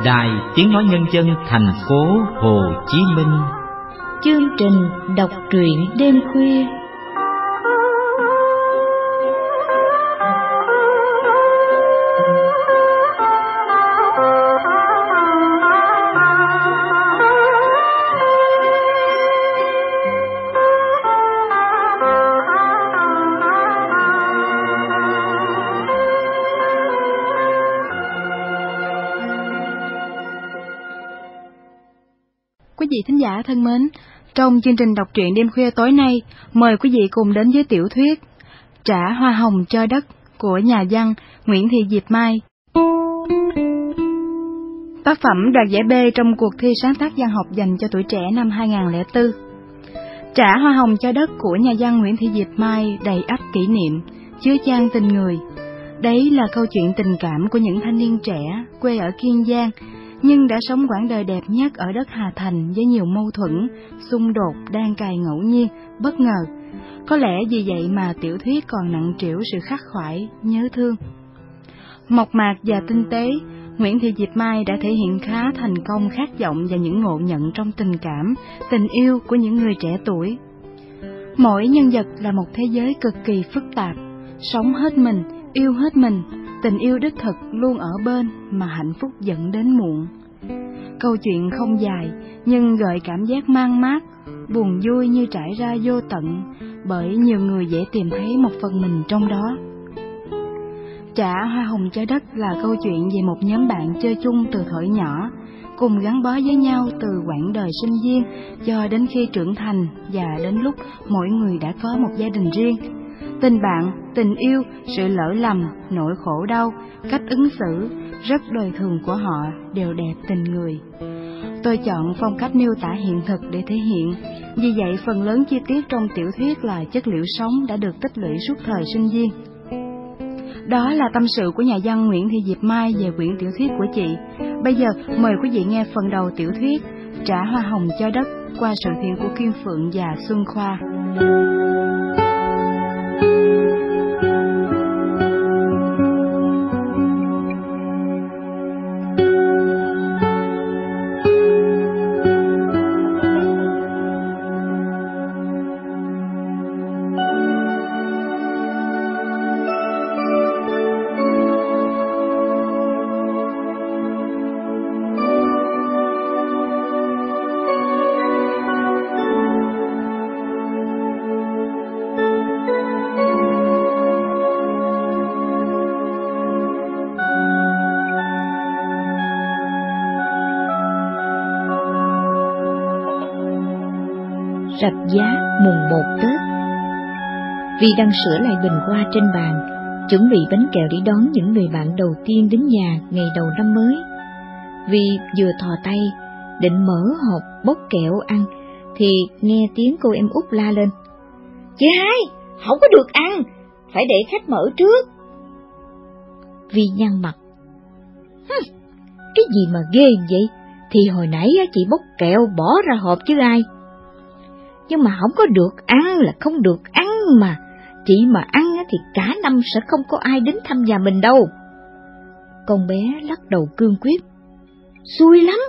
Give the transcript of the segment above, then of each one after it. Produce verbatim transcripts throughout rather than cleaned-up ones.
Đài Tiếng Nói Nhân dân thành phố Hồ Chí Minh. Chương trình đọc truyện đêm khuya. Quý vị thính giả thân mến, trong chương trình đọc truyện đêm khuya tối nay, mời quý vị cùng đến với tiểu thuyết Trả Hoa Hồng Cho Đất của nhà văn Nguyễn Thị Diệp Mai. Tác phẩm đoạt giải B trong cuộc thi sáng tác văn học dành cho tuổi trẻ năm hai không không bốn. Trả Hoa Hồng Cho Đất của nhà văn Nguyễn Thị Diệp Mai đầy ắp kỷ niệm, chứa chan tình người. Đấy là câu chuyện tình cảm của những thanh niên trẻ quê ở Kiên Giang, nhưng đã sống quãng đời đẹp nhất ở đất Hà Thành với nhiều mâu thuẫn, xung đột, đan cài ngẫu nhiên, bất ngờ. Có lẽ vì vậy mà tiểu thuyết còn nặng trĩu sự khắc khoải, nhớ thương. Mộc mạc và tinh tế, Nguyễn Thị Diệp Mai đã thể hiện khá thành công khát vọng và những ngộ nhận trong tình cảm, tình yêu của những người trẻ tuổi. Mỗi nhân vật là một thế giới cực kỳ phức tạp, sống hết mình, yêu hết mình. Tình yêu đích thực luôn ở bên mà hạnh phúc dẫn đến muộn. Câu chuyện không dài nhưng gợi cảm giác man mác, buồn vui như trải ra vô tận, bởi nhiều người dễ tìm thấy một phần mình trong đó. Trả Hoa Hồng Cho Đất là câu chuyện về một nhóm bạn chơi chung từ thuở nhỏ, cùng gắn bó với nhau từ quãng đời sinh viên cho đến khi trưởng thành và đến lúc mỗi người đã có một gia đình riêng. Tình bạn, tình yêu, sự lỡ lầm, nỗi khổ đau, cách ứng xử, rất đời thường của họ đều đẹp tình người. Tôi chọn phong cách miêu tả hiện thực để thể hiện, vì vậy phần lớn chi tiết trong tiểu thuyết là chất liệu sống đã được tích lũy suốt thời sinh viên. Đó là tâm sự của nhà văn Nguyễn Thị Diệp Mai về quyển tiểu thuyết của chị. Bây giờ mời quý vị nghe phần đầu tiểu thuyết Trả Hoa Hồng Cho Đất qua sự thiện của Kim Phượng và Xuân Khoa. Rạch Giá mùng một Tết. Vi đang sửa lại bình hoa trên bàn, chuẩn bị bánh kẹo để đón những người bạn đầu tiên đến nhà ngày đầu năm mới. Vi vừa thò tay định mở hộp bốc kẹo ăn thì nghe tiếng cô em út la lên: "Chị hai, không có được ăn, phải để khách mở trước." Vi nhăn mặt: "Cái gì mà ghê vậy? Thì hồi nãy chị bốc kẹo bỏ ra hộp chứ ai. Nhưng mà không có được ăn là không được ăn mà, chị mà ăn thì cả năm sẽ không có ai đến thăm nhà mình đâu." Con bé lắc đầu cương quyết: "Xui lắm."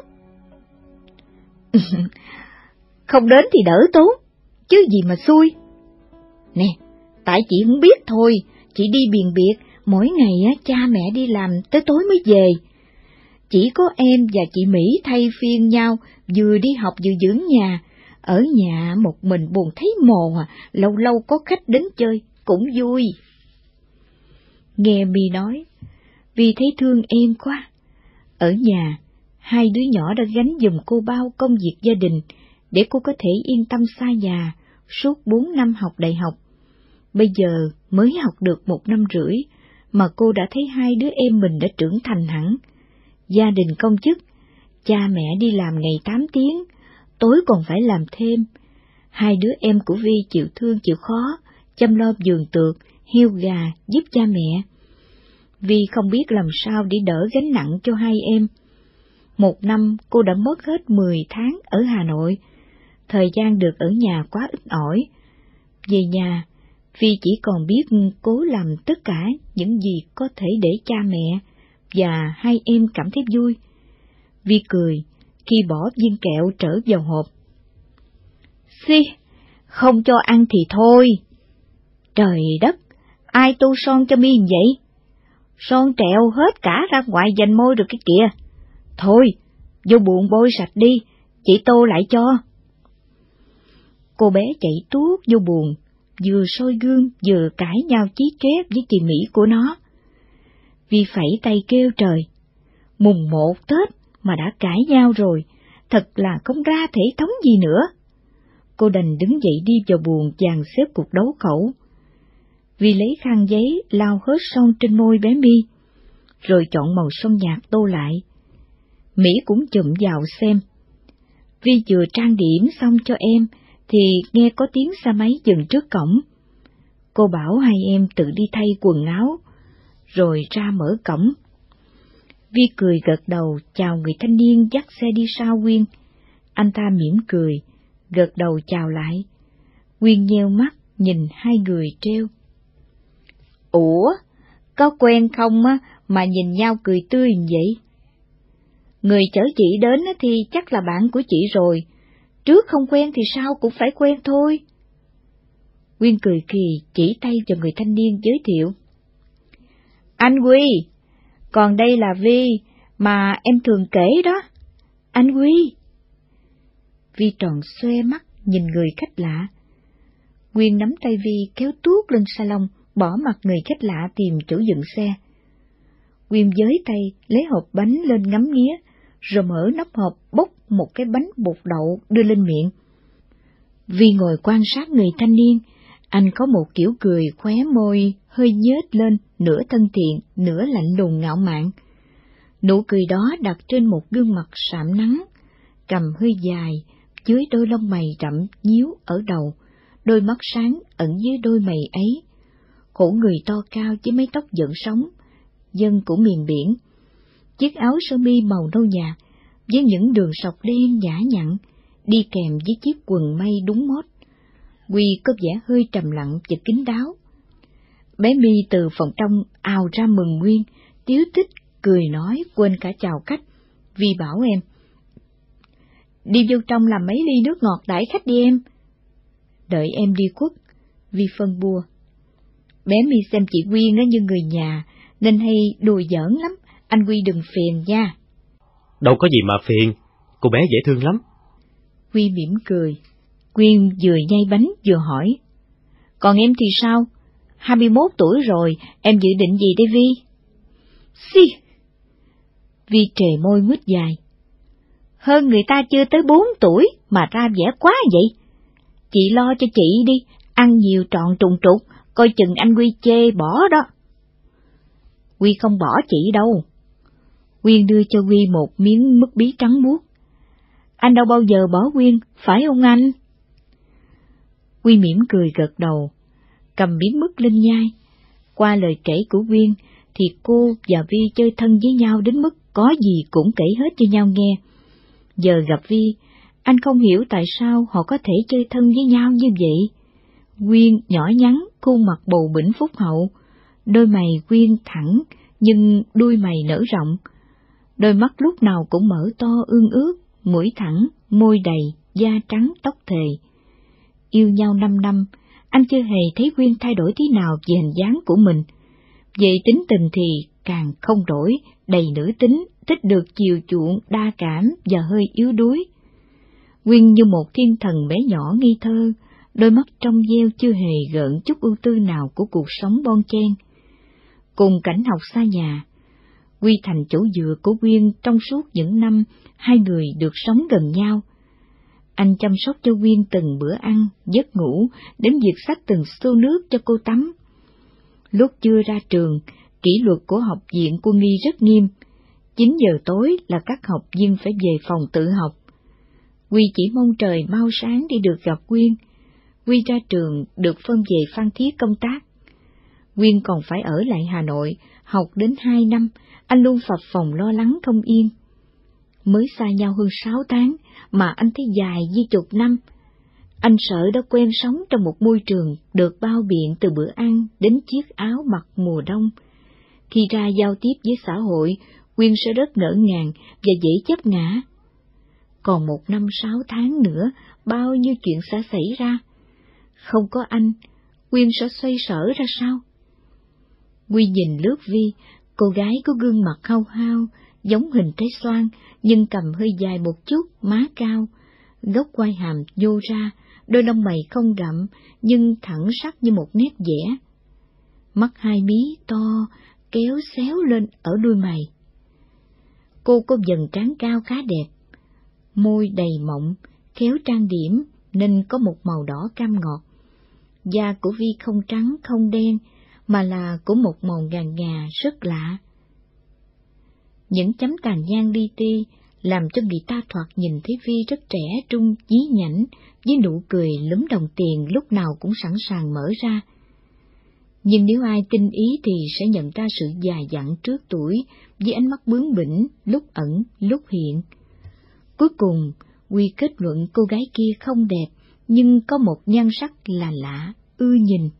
"Không đến thì đỡ tốn, chứ gì mà xui. Nè, tại chị không biết thôi, chị đi biền biệt, mỗi ngày cha mẹ đi làm tới tối mới về. Chỉ có em và chị Mỹ thay phiên nhau, vừa đi học vừa dưỡng nhà. Ở nhà một mình buồn thấy mồ à, lâu lâu có khách đến chơi cũng vui." Nghe Mi nói, Vi thấy thương em quá. Ở nhà, hai đứa nhỏ đã gánh giùm cô bao công việc gia đình để cô có thể yên tâm xa nhà suốt bốn năm học đại học. Bây giờ mới học được một năm rưỡi mà cô đã thấy hai đứa em mình đã trưởng thành hẳn. Gia đình công chức, cha mẹ đi làm ngày tám tiếng, tối còn phải làm thêm. Hai đứa em của Vi chịu thương chịu khó, chăm lo vườn tược, heo gà giúp cha mẹ. Vi không biết làm sao để đỡ gánh nặng cho hai em. Một năm cô đã mất hết mười tháng ở Hà Nội, thời gian được ở nhà quá ít ỏi. Về nhà, Vi chỉ còn biết cố làm tất cả những gì có thể để cha mẹ và hai em cảm thấy vui. Vi cười khi bỏ viên kẹo trở vào hộp. Xì, không cho ăn thì thôi. Trời đất, ai tô son cho mi vậy? Son trẹo hết cả ra ngoài dành môi rồi cái kìa. Thôi, vô buồng bôi sạch đi, chị tô lại cho. Cô bé chạy tuốt vô buồng, vừa soi gương vừa cãi nhau chí chét với chị Mỹ của nó. Vi phẩy tay kêu trời, mùng một Tết mà đã cãi nhau rồi, thật là không ra thể thống gì nữa. Cô đành đứng dậy đi vào buồng dàn xếp cuộc đấu khẩu. Vi lấy khăn giấy lau hết son trên môi bé My, rồi chọn màu son nhạt tô lại. Mỹ cũng chụm vào xem. Vi vừa trang điểm xong cho em, thì nghe có tiếng xe máy dừng trước cổng. Cô bảo hai em tự đi thay quần áo, rồi ra mở cổng. Vi cười gật đầu chào người thanh niên dắt xe đi sau Quyên. Anh ta mỉm cười, gật đầu chào lại. Quyên nheo mắt nhìn hai người trêu. Ủa, có quen không á mà nhìn nhau cười tươi vậy? Người chở chị đến thì chắc là bạn của chị rồi, trước không quen thì sao cũng phải quen thôi. Quyên cười kỳ chỉ tay cho người thanh niên giới thiệu. Anh Quy, còn đây là Vi mà em thường kể đó. Anh Quy. Vi tròn xoe mắt nhìn người khách lạ. Quyên nắm tay Vi kéo tuốt lên salon, bỏ mặc người khách lạ tìm chỗ dựng xe. Quyên giới tay lấy hộp bánh lên ngắm nghía, rồi mở nắp hộp bốc một cái bánh bột đậu đưa lên miệng. Vi ngồi quan sát người thanh niên, anh có một kiểu cười khóe môi hơi nhếch lên, nửa thân thiện, nửa lạnh lùng ngạo mạn. Nụ cười đó đặt trên một gương mặt sạm nắng, cằm hơi dài, dưới đôi lông mày rậm nhíu ở đầu, đôi mắt sáng ẩn dưới đôi mày ấy. Cổ người to cao với mái tóc dựng sóng, dân của miền biển. Chiếc áo sơ mi màu nâu nhạt với những đường sọc đen nhã nhặn, đi kèm với chiếc quần may đúng mốt. Quy có vẻ hơi trầm lặng và kín đáo. Bé My từ phòng trong ào ra mừng Nguyên, tíu tích, cười nói quên cả chào khách. Vi bảo em. Đi vô trong làm mấy ly nước ngọt đãi khách đi em. Đợi em đi khuất, Vi phân bua. Bé My xem chị Quyên nó như người nhà, nên hay đùa giỡn lắm, anh Quy đừng phiền nha. Đâu có gì mà phiền, cô bé dễ thương lắm. Quy mỉm cười. Quyên vừa nhai bánh vừa hỏi. Còn em thì sao? hai mươi mốt tuổi rồi, em dự định gì đây Vi? Xì! Vi trề môi mút dài. Hơn người ta chưa tới bốn tuổi mà ra vẻ quá vậy. Chị lo cho chị đi, ăn nhiều trọn trùng trục, coi chừng anh Quy chê bỏ đó. Quy không bỏ chị đâu. Quyên đưa cho Quy một miếng mứt bí trắng muốt. Anh đâu bao giờ bỏ Quyên, phải không anh? Quy mỉm cười gật đầu, cầm miếng mứt lên nhai. Qua lời kể của Quyên thì cô và Vi chơi thân với nhau đến mức có gì cũng kể hết cho nhau nghe. Giờ gặp Vi, anh không hiểu tại sao họ có thể chơi thân với nhau như vậy. Quyên nhỏ nhắn, khuôn mặt bầu bĩnh phúc hậu, đôi mày Quyên thẳng nhưng đuôi mày nở rộng, đôi mắt lúc nào cũng mở to ương ướt, mũi thẳng, môi đầy, da trắng tóc thề. Yêu nhau năm năm, anh chưa hề thấy Quyên thay đổi thế nào về hình dáng của mình. Về tính tình thì càng không đổi, đầy nữ tính, thích được chiều chuộng, đa cảm và hơi yếu đuối. Quyên như một thiên thần bé nhỏ ngây thơ, đôi mắt trong veo chưa hề gợn chút ưu tư nào của cuộc sống bon chen. Cùng cảnh học xa nhà, Quy thành chỗ dựa của Quyên trong suốt những năm hai người được sống gần nhau. Anh chăm sóc cho Quyên từng bữa ăn, giấc ngủ, đến việc xách từng xô nước cho cô tắm. Lúc chưa ra trường, kỷ luật của học viện quân y rất nghiêm. chín giờ tối là các học viên phải về phòng tự học. Quy chỉ mong trời mau sáng để được gặp Quyên. Quy ra trường được phân về Phan Thiết công tác. Quyên còn phải ở lại Hà Nội, học đến hai năm, anh luôn phập phồng lo lắng không yên. Mới xa nhau hơn sáu tháng, mà anh thấy dài như chục năm. Anh sợ đã quen sống trong một môi trường được bao biện từ bữa ăn đến chiếc áo mặc mùa đông. Khi ra giao tiếp với xã hội, Quyên sẽ rất ngỡ ngàng và dễ chấp ngã. Còn một năm sáu tháng nữa, bao nhiêu chuyện sẽ xảy ra. Không có anh, Quyên sẽ xoay sở ra sao? Quy nhìn lướt Vi, cô gái có gương mặt hao hao, giống hình trái xoan, nhưng cầm hơi dài một chút, má cao, gốc quai hàm nhô ra, đôi lông mày không đậm, nhưng thẳng sắc như một nét vẽ. Mắt hai mí to, kéo xéo lên ở đuôi mày. Cô có vầng trán cao khá đẹp, môi đầy mọng, khéo trang điểm nên có một màu đỏ cam ngọt. Da của Vi không trắng không đen, mà là của một màu ngà ngà rất lạ. Những chấm tàn nhang li ti làm cho người ta thoạt nhìn thấy Vi rất trẻ trung, nhí nhảnh, với nụ cười lúm đồng tiền lúc nào cũng sẵn sàng mở ra. Nhưng nếu ai tinh ý thì sẽ nhận ra sự già dặn trước tuổi, với ánh mắt bướng bỉnh, lúc ẩn, lúc hiện. Cuối cùng, Quy kết luận cô gái kia không đẹp, nhưng có một nhan sắc là lạ, ưa nhìn.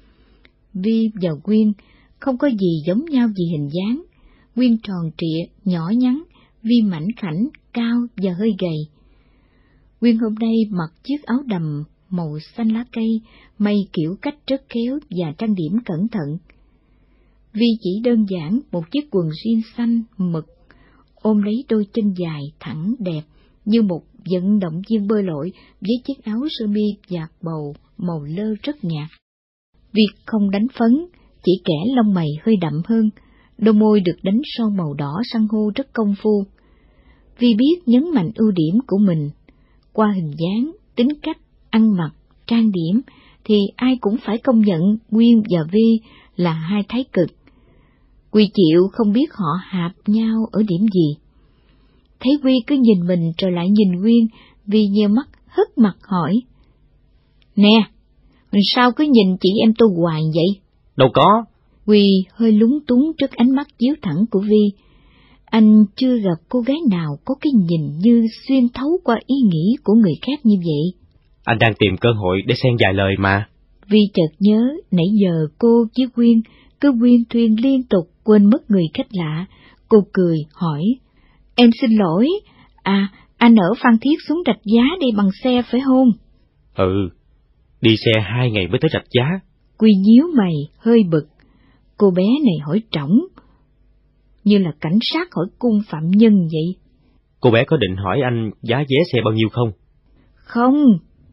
Vi và Quyên không có gì giống nhau về hình dáng. Quyên tròn trịa, nhỏ nhắn, Vi mảnh khảnh, cao và hơi gầy. Quyên hôm nay mặc chiếc áo đầm màu xanh lá cây, may kiểu cách rất khéo và trang điểm cẩn thận. Vi chỉ đơn giản một chiếc quần jean xanh mực, ôm lấy đôi chân dài thẳng đẹp như một vận động viên bơi lội với chiếc áo sơ mi vạt bầu màu lơ rất nhạt. Vi không đánh phấn, chỉ kẻ lông mày hơi đậm hơn, đôi môi được đánh son màu đỏ san hô rất công phu. Vi biết nhấn mạnh ưu điểm của mình. Qua hình dáng, tính cách, ăn mặc, trang điểm, thì ai cũng phải công nhận Quyên và Vi là hai thái cực. Quy chịu không biết họ hạp nhau ở điểm gì. Thấy Quy cứ nhìn mình rồi lại nhìn Quyên, Vi nheo mắt hất mặt hỏi: "Nè, sao cứ nhìn chị em tôi hoài vậy?" "Đâu có." Quy hơi lúng túng trước ánh mắt chiếu thẳng của Vi. Anh chưa gặp cô gái nào có cái nhìn như xuyên thấu qua ý nghĩ của người khác như vậy. "Anh đang tìm cơ hội để xen vài lời mà." Vi chợt nhớ nãy giờ cô với Quyên cứ quyên thuyên liên tục, quên mất người khách lạ. Cô cười hỏi: "Em xin lỗi, à, anh ở Phan Thiết xuống Rạch Giá đi bằng xe phải không?" "Ừ, đi xe hai ngày mới tới Rạch Giá." Quy nhíu mày, hơi bực. Cô bé này hỏi trỏng, như là cảnh sát hỏi cung phạm nhân vậy. "Cô bé có định hỏi anh giá vé xe bao nhiêu không?" "Không."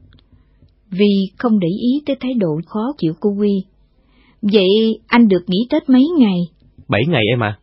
Vì không để ý tới thái độ khó chịu của Quy. "Vậy anh được nghỉ Tết mấy ngày?" Bảy ngày em à."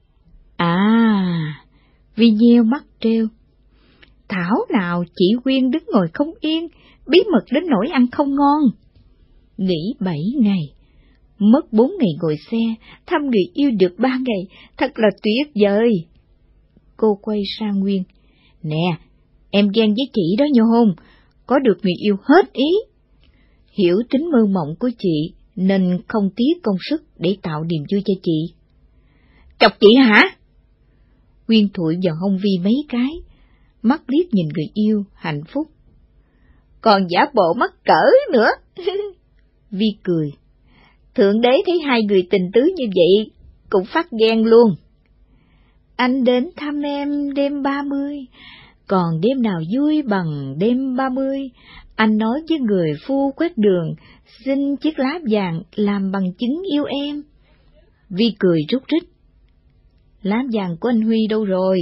À, Vi nheo mắt trêu. Thảo nào chị Quyên đứng ngồi không yên, bí mật đến nỗi ăn không ngon. Nghỉ bảy ngày, mất bốn ngày ngồi xe, thăm người yêu được ba ngày, thật là tuyệt vời. Cô quay sang Nguyên: "Nè, em ghen với chị đó nhô hôn, có được người yêu hết ý." Hiểu tính mơ mộng của chị, nên không tiếc công sức để tạo niềm vui cho chị. "Chọc chị hả?" Nguyên thụi vào hông Vi mấy cái, mắt liếc nhìn người yêu, hạnh phúc. "Còn giả bộ mắc cỡ nữa." Vi cười. Thượng đế thấy hai người tình tứ như vậy, cũng phát ghen luôn. "Anh đến thăm em đêm ba mươi, còn đêm nào vui bằng đêm ba mươi, anh nói với người phu quét đường, xin chiếc lá vàng làm bằng chứng yêu em." Vi cười rút rít. "Lá vàng của anh Huy đâu rồi?"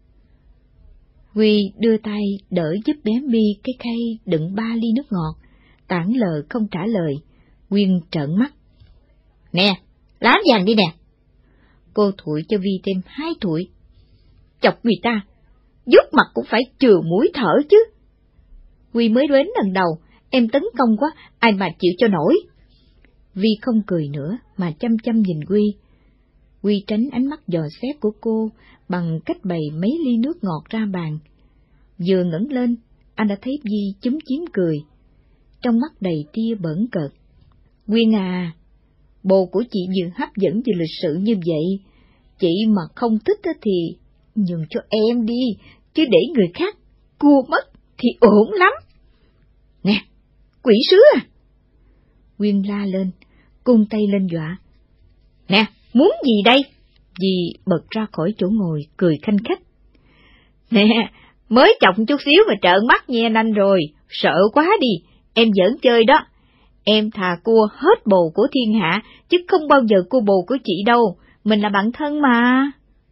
Huy đưa tay đỡ giúp bé My cái khay đựng ba ly nước ngọt, tản lờ không trả lời. Quyên trợn mắt: "Nè, lá vàng đi nè." Cô thụi cho Vi thêm hai thụi. "Chọc người ta, vuốt mặt cũng phải chừa mũi thở chứ." "Huy mới đến lần đầu, em tấn công quá, ai mà chịu cho nổi." Vi không cười nữa mà chăm chăm nhìn Huy. Huy tránh ánh mắt dò xét của cô bằng cách bày mấy ly nước ngọt ra bàn. Vừa ngẩng lên, anh đã thấy Vi chúm chím cười, trong mắt đầy tia bỡn cợt. "Quyên à, bồ của chị vừa hấp dẫn vừa lịch sự như vậy, chị mà không thích thì nhường cho em đi, chứ để người khác cua mất thì ổn lắm." "Nè, quỷ sứ à!" Quyên la lên, cung tay lên dọa. "Nè, muốn gì đây? Dì bật ra khỏi chỗ ngồi, cười khanh khách. Nè, mới chọc chút xíu mà trợn mắt nhe nanh rồi, sợ quá đi, em giỡn chơi đó. Em thà cua hết bồ của thiên hạ, chứ không bao giờ cua bồ của chị đâu, mình là bạn thân mà.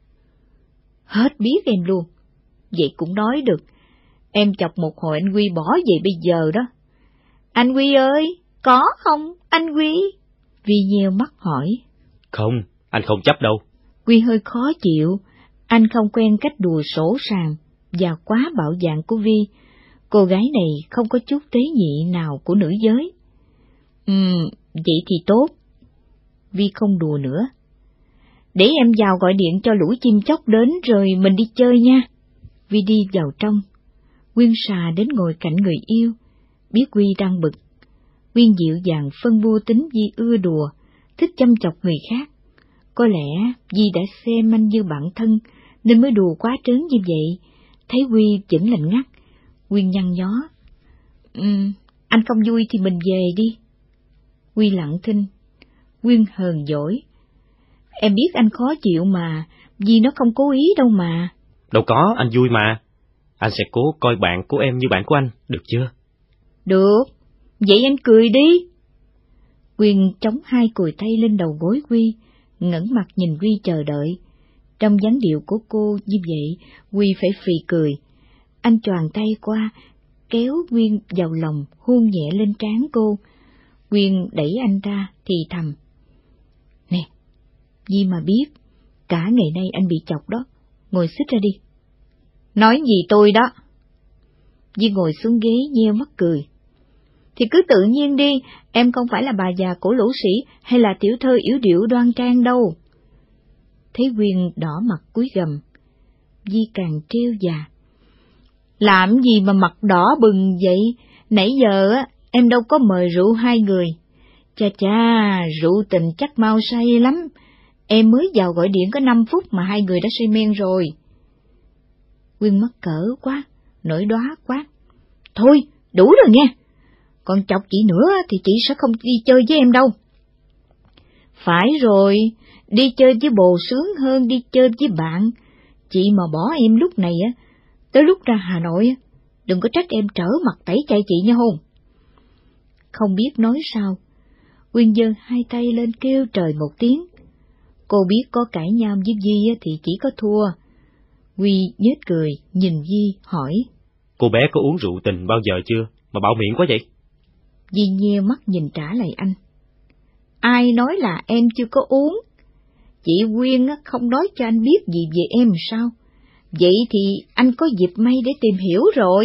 Hết biết em luôn, vậy cũng nói được, em chọc một hồi anh Quy bỏ về bây giờ đó. Anh Quy ơi, có không, anh Quy? Vi nheo mắt hỏi. Không, anh không chấp đâu. Quy hơi khó chịu, anh không quen cách đùa sổ sàng và quá bạo dạn của Vi. Cô gái này không có chút tế nhị nào của nữ giới. Ừm, vậy thì tốt. Vi không đùa nữa. Để em vào gọi điện cho lũ chim chóc đến rồi mình đi chơi nha. Vi đi vào trong. Quyên xà đến ngồi cạnh người yêu, biết Quy đang bực. Quyên dịu dàng phân bua tính Vi ưa đùa, thích chăm chọc người khác. Có lẽ Vi đã xem anh như bạn thân nên mới đùa quá trớn như vậy. Thấy Quy vẫn lạnh ngắt, Quyên nhăn nhó. Um, anh không vui thì mình về đi. Quy lặng thinh. Quyên hờn dỗi. Em biết anh khó chịu mà, vì nó không cố ý đâu mà. Đâu có, anh vui mà. Anh sẽ cố coi bạn của em như bạn của anh, được chưa? Được, vậy anh cười đi. Quyên chống hai cùi tay lên đầu gối Quy, ngẩng mặt nhìn Quy chờ đợi. Trong dáng điệu của cô như vậy, Quy phải phì cười. Anh choàng tay qua, kéo Quyên vào lòng, hôn nhẹ lên trán cô. Quyên đẩy anh ra, thì thầm. Nè, Di mà biết, cả ngày nay anh bị chọc đó, ngồi xích ra đi. Nói gì tôi đó? Di ngồi xuống ghế nheo mắt cười. Thì cứ tự nhiên đi, em không phải là bà già cổ lũ sĩ hay là tiểu thơ yếu điệu đoan trang đâu. Thấy Quyên đỏ mặt cúi gằm, Di càng trêu già. Làm gì mà mặt đỏ bừng vậy? Nãy giờ á em đâu có mời rượu hai người. Chà chà, rượu tình chắc mau say lắm. Em mới vào gọi điện có năm phút mà hai người đã say men rồi. Quyên mắc cỡ quá, nổi đóa quá. Thôi, đủ rồi nghe. Còn chọc chị nữa thì chị sẽ không đi chơi với em đâu. Phải rồi, đi chơi với bồ sướng hơn đi chơi với bạn. Chị mà bỏ em lúc này á, tới lúc ra Hà Nội á, đừng có trách em trở mặt tẩy chay chị nha hôn. Không biết nói sao, Quyên giơ hai tay lên kêu trời một tiếng. Cô biết có cãi nhau với Di á thì chỉ có thua. Quy nhếch cười, nhìn Di hỏi. Cô bé có uống rượu tình bao giờ chưa, mà bạo miệng quá vậy? Di nheo mắt nhìn trả lại anh. Ai nói là em chưa có uống? Chị Quyên không nói cho anh biết gì về em sao? Vậy thì anh có dịp may để tìm hiểu rồi.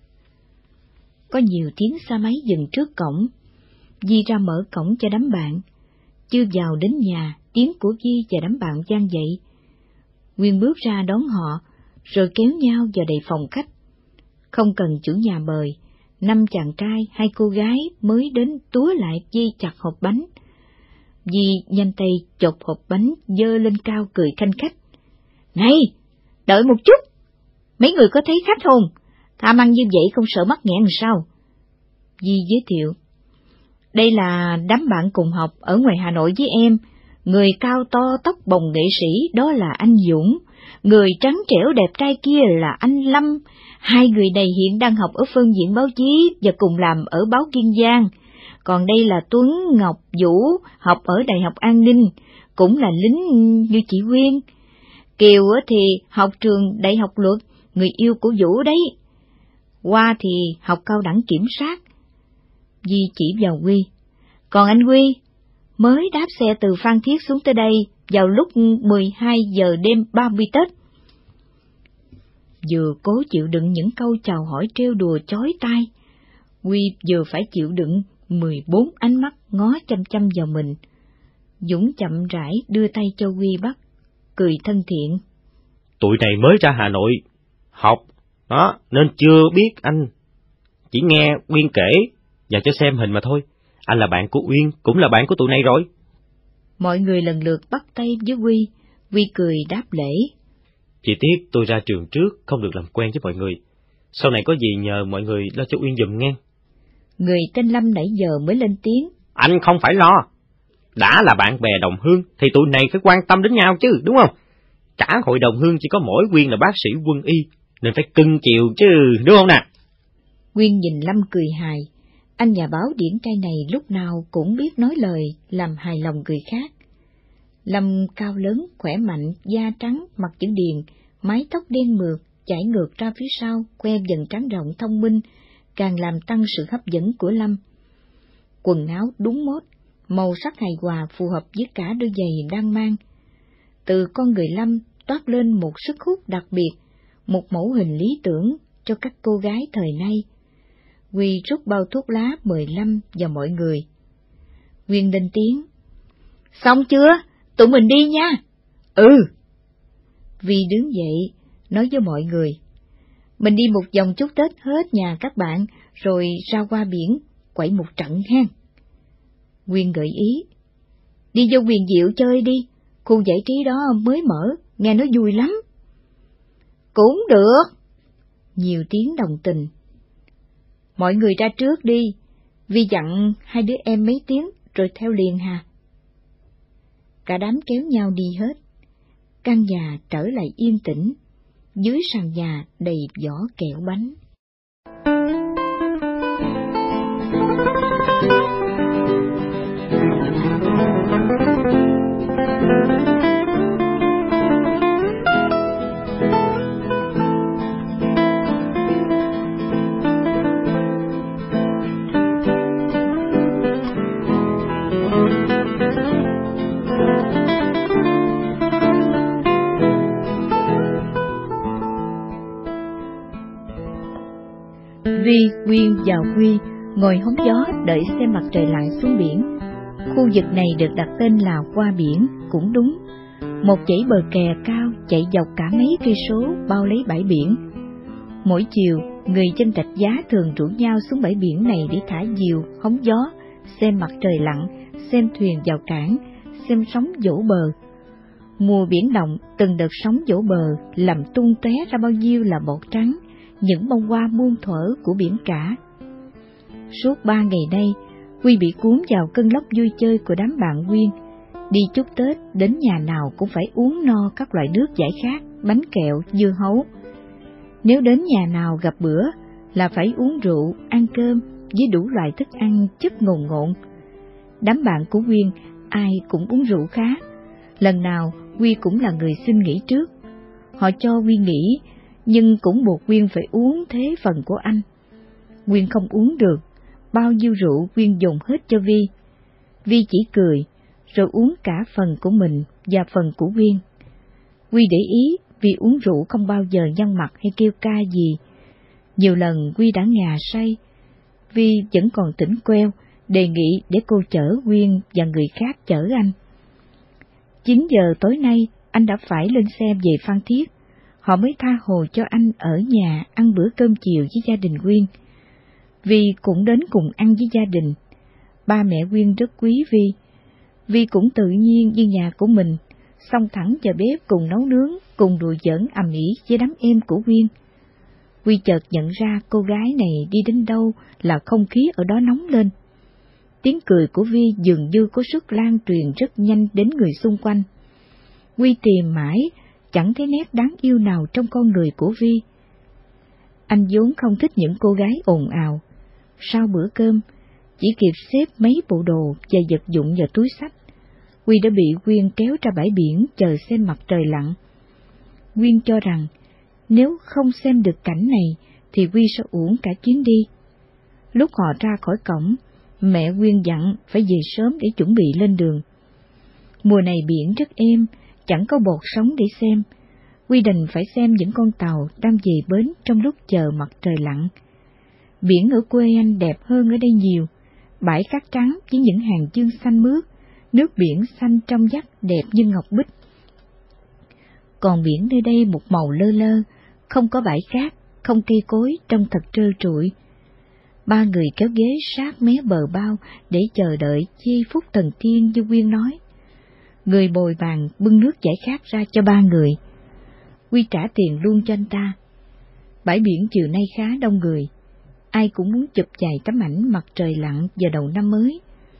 Có nhiều tiếng xe máy dừng trước cổng. Di ra mở cổng cho đám bạn. Chưa vào đến nhà, tiếng của Di và đám bạn vang dậy. Quyên bước ra đón họ, rồi kéo nhau vào đầy phòng khách. Không cần chủ nhà mời, năm chàng trai, hai cô gái mới đến túa lại Di chặt hộp bánh. Di nhanh tay chộp hộp bánh dơ lên cao cười khanh khách. Này, đợi một chút, mấy người có thấy khách không? Tham ăn như vậy không sợ mắc nghẹn làm sao? Di giới thiệu. Đây là đám bạn cùng học ở ngoài Hà Nội với em. Người cao to tóc bồng nghệ sĩ đó là anh Dũng, người trắng trẻo đẹp trai kia là anh Lâm. Hai người này hiện đang học ở phương diện báo chí và cùng làm ở báo Kiên Giang. Còn đây là Tuấn, Ngọc, Vũ, học ở Đại học An Ninh, cũng là lính như chị Quyên. Kiều thì học trường Đại học Luật, người yêu của Vũ đấy. Hoa thì học cao đẳng kiểm sát. Di chỉ vào Quy. Còn anh Quy, mới đáp xe từ Phan Thiết xuống tới đây vào lúc mười hai giờ đêm ba mươi Tết. Vừa cố chịu đựng những câu chào hỏi trêu đùa chói tai, Quy vừa phải chịu đựng mười bốn ánh mắt ngó chăm chăm vào mình. Dũng chậm rãi đưa tay cho Quy bắt, cười thân thiện. Tụi này mới ra Hà Nội học, đó, nên chưa biết anh. Chỉ nghe Uyên kể và cho xem hình mà thôi. Anh là bạn của Uyên, cũng là bạn của tụi này rồi. Mọi người lần lượt bắt tay với Quy. Quy cười đáp lễ. Chỉ tiếc tôi ra trường trước không được làm quen với mọi người. Sau này có gì nhờ mọi người lo cho Uyên giùm nghe. Người tên Lâm nãy giờ mới lên tiếng. Anh không phải lo. đã là bạn bè đồng hương thì tụi này phải quan tâm đến nhau chứ, đúng không? Cả hội đồng hương chỉ có mỗi Quyên là bác sĩ quân y, nên phải cưng chiều chứ, đúng không nè? Quyên nhìn Lâm cười hài. Anh nhà báo điển trai này lúc nào cũng biết nói lời làm hài lòng người khác. Lâm cao lớn, khỏe mạnh, da trắng, mặt chữ điền, mái tóc đen mượt, chảy ngược ra phía sau, que dần trắng rộng thông minh, càng làm tăng sự hấp dẫn của Lâm. Quần áo đúng mốt, màu sắc hài hòa phù hợp với cả đôi giày đang mang. Từ con người Lâm toát lên một sức hút đặc biệt, một mẫu hình lý tưởng cho các cô gái thời nay. Huy rút bao thuốc lá mời Lâm và mọi người. Quyên lên tiếng. Xong chưa? Tụi mình đi nha. Ừ. Vi đứng dậy, nói với mọi người. Mình đi một vòng chúc Tết hết nhà các bạn, rồi ra qua biển, quẩy một trận ha. Quyên gợi ý. Đi vô Huyền Diệu chơi đi, khu giải trí đó mới mở, nghe nói vui lắm. Cũng được. Nhiều tiếng đồng tình. Mọi người ra trước đi, Vi dặn hai đứa em mấy tiếng rồi theo liền hà. Cả đám kéo nhau đi hết. Căn nhà trở lại yên tĩnh, dưới sàn nhà đầy vỏ kẹo bánh. Vi, Quyên và Huy ngồi hóng gió đợi xem mặt trời lặn xuống biển. Khu vực này được đặt tên là Qua Biển, cũng đúng. Một dãy bờ kè cao chạy dọc cả mấy cây số bao lấy bãi biển. Mỗi chiều, người dân Rạch Giá thường rủ nhau xuống bãi biển này để thả diều, hóng gió, xem mặt trời lặn, xem thuyền vào cảng, xem sóng vỗ bờ. Mùa biển động, từng đợt sóng vỗ bờ làm tung tóe ra bao nhiêu là bọt trắng, những bông hoa muôn thuở của biển cả. Suốt ba ngày nay, Huy bị cuốn vào cơn lốc vui chơi của đám bạn Quyên. Đi chúc Tết, đến nhà nào cũng phải uống no các loại nước giải khát, bánh kẹo, dưa hấu. Nếu đến nhà nào gặp bữa, là phải uống rượu, ăn cơm với đủ loại thức ăn chất ngồn ngộn. Đám bạn của Quyên, ai cũng uống rượu khá. Lần nào, Huy cũng là người xin nghỉ trước. Họ cho Huy nghỉ, nhưng cũng buộc Quyên phải uống thế phần của anh. Quyên không uống được, bao nhiêu rượu Quyên dùng hết cho Vi. Vi chỉ cười, rồi uống cả phần của mình và phần của Quyên. Huy để ý vì uống rượu không bao giờ nhăn mặt hay kêu ca gì. Nhiều lần Huy đã ngà say, Vi vẫn còn tỉnh queo, đề nghị để cô chở Quyên và người khác chở anh. Chín giờ tối nay, anh đã phải lên xe về Phan Thiết. Họ mới tha hồ cho anh ở nhà ăn bữa cơm chiều với gia đình Quyên. Vi cũng đến cùng ăn với gia đình. Ba mẹ Quyên rất quý Vi. Vi cũng tự nhiên như nhà của mình, xông thẳng vào bếp cùng nấu nướng, cùng đùa giỡn ầm ĩ với đám em của Quyên. Huy chợt nhận ra cô gái này đi đến đâu là không khí ở đó nóng lên. Tiếng cười của Vi dường như có sức lan truyền rất nhanh đến người xung quanh. Huy tìm mãi, chẳng thấy nét đáng yêu nào trong con người của Vi. Anh vốn không thích những cô gái ồn ào. Sau bữa cơm, chỉ kịp xếp mấy bộ đồ và vật dụng vào túi xách, Huy đã bị Quyên kéo ra bãi biển chờ xem mặt trời lặn. Quyên cho rằng nếu không xem được cảnh này thì Huy sẽ uổng cả chuyến đi. Lúc họ ra khỏi cổng, mẹ Quyên dặn phải về sớm để chuẩn bị lên đường. Mùa này biển rất êm, chẳng có bọt sóng để xem. Huy đành phải xem những con tàu đang về bến trong lúc chờ mặt trời lặn. Biển ở quê anh đẹp hơn ở đây nhiều, bãi cát trắng với những hàng dương xanh mướt, nước biển xanh trong vắt đẹp như ngọc bích. Còn biển nơi đây một màu lơ lơ, không có bãi cát, không cây cối, trông thật trơ trụi. Ba người kéo ghế sát mé bờ bao để chờ đợi giây phút thần tiên như Quyên nói. Người bồi bàn bưng nước giải khát ra cho ba người. Huy trả tiền luôn cho anh ta. Bãi biển chiều nay khá đông người, ai cũng muốn chụp vài tấm ảnh mặt trời lặn vào đầu năm mới.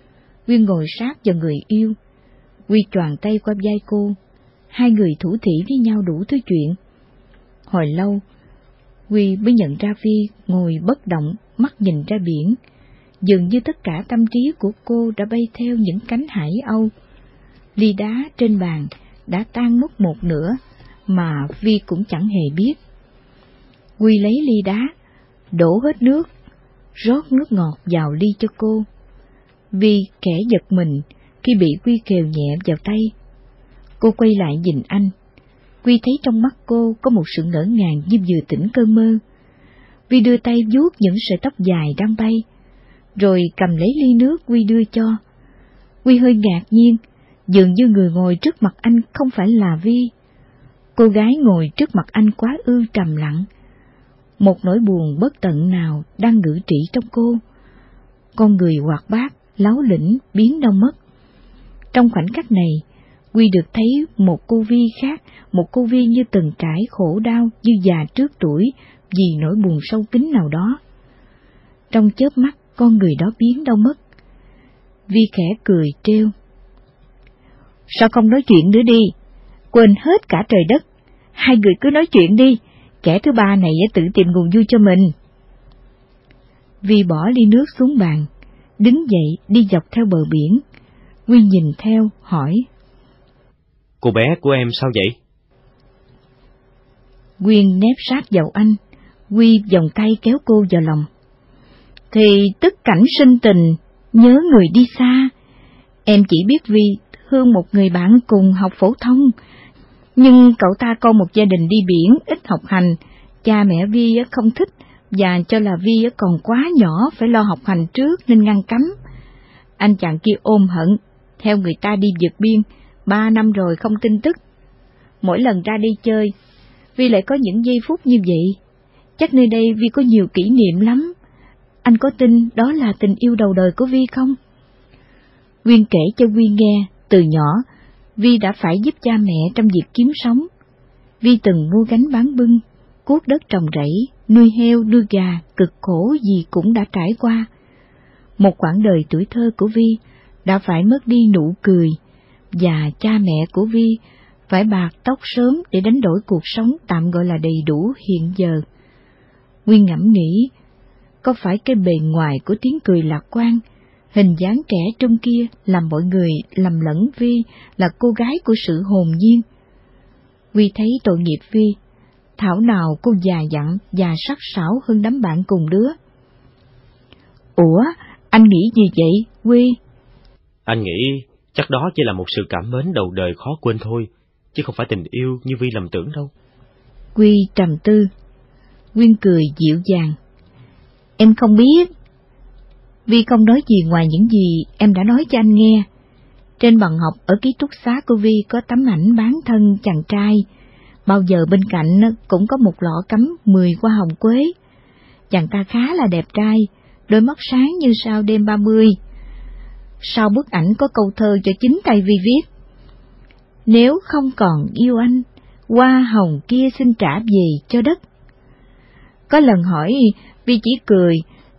Quy ngồi sát vào người yêu. Quy choàng tay qua vai cô, hai người thủ thỉ với nhau đủ thứ chuyện. Hồi lâu, Quy mới nhận ra Vi ngồi bất động, mắt nhìn ra biển. Dường như tất cả tâm trí của cô đã bay theo những cánh hải âu. Ly đá trên bàn đã tan mất một nửa, mà Vi cũng chẳng hề biết. Quy lấy ly đá, đổ hết nước, rót nước ngọt vào ly cho cô. Vi khẽ giật mình khi bị Quy kèo nhẹ vào tay. Cô quay lại nhìn anh. Quy thấy trong mắt cô có một sự ngỡ ngàng như vừa tỉnh cơn mơ. Vi đưa tay vuốt những sợi tóc dài đang bay, rồi cầm lấy ly nước Quy đưa cho. Quy hơi ngạc nhiên, dường như người ngồi trước mặt anh không phải là Vi. Cô gái ngồi trước mặt anh quá ư trầm lặng. Một nỗi buồn bất tận nào đang ngự trị trong cô. Con người hoạt bát, láo lĩnh biến đâu mất. Trong khoảnh khắc này, Quy được thấy một cô Vi khác, một cô Vi như từng trải khổ đau, như già trước tuổi vì nỗi buồn sâu kín nào đó. Trong chớp mắt, con người đó biến đâu mất. Vi khẽ cười trêu. Sao không nói chuyện nữa đi? Quên hết cả trời đất. Hai người cứ nói chuyện đi, kẻ thứ ba này tự tìm nguồn vui cho mình. Vi bỏ ly nước xuống bàn, đứng dậy đi dọc theo bờ biển. Quy nhìn theo, hỏi. Cô bé của em sao vậy? Quyên nép sát vào anh. Quy vòng tay kéo cô vào lòng. Thì tức cảnh sinh tình, nhớ người đi xa. Em chỉ biết Vi thương một người bạn cùng học phổ thông, nhưng cậu ta có một gia đình đi biển, ít học hành. Cha mẹ Vi không thích, và cho là Vi còn quá nhỏ phải lo học hành trước nên ngăn cấm. Anh chàng kia ôm hận, theo người ta đi vượt biên, ba năm rồi không tin tức. Mỗi lần ra đi chơi, Vi lại có những giây phút như vậy. Chắc nơi đây Vi có nhiều kỷ niệm lắm. Anh có tin đó là tình yêu đầu đời của Vi không? Quyên kể cho Vi nghe, từ nhỏ, Vi đã phải giúp cha mẹ trong việc kiếm sống. Vi từng mua gánh bán bưng, cuốc đất trồng rẫy, nuôi heo, nuôi gà, cực khổ gì cũng đã trải qua. Một quãng đời tuổi thơ của Vi đã phải mất đi nụ cười, và cha mẹ của Vi phải bạc tóc sớm để đánh đổi cuộc sống tạm gọi là đầy đủ hiện giờ. Nguyên ngẫm nghĩ, có phải cái bề ngoài của tiếng cười lạc quan, hình dáng trẻ trung kia làm mọi người lầm lẫn Vi là cô gái của sự hồn nhiên? Quy thấy tội nghiệp Vi, thảo nào cô già dặn và sắc sảo hơn đám bạn cùng đứa. Ủa, anh nghĩ gì vậy, Quy? Anh nghĩ chắc đó chỉ là một sự cảm mến đầu đời khó quên thôi, chứ không phải tình yêu như Vi lầm tưởng đâu. Quy trầm tư. Quyên cười dịu dàng. Em không biết. Vi không nói gì ngoài những gì em đã nói cho anh nghe. Trên bàn học ở ký túc xá của Vi có tấm ảnh bán thân chàng trai. Bao giờ bên cạnh cũng có một lọ cắm mười hoa hồng quế. Chàng ta khá là đẹp trai, đôi mắt sáng như sao đêm ba mươi. Sau bức ảnh có câu thơ cho chính tay Vi viết. Nếu không còn yêu anh, hoa hồng kia xin trả về cho đất. Có lần hỏi, Vi chỉ cười,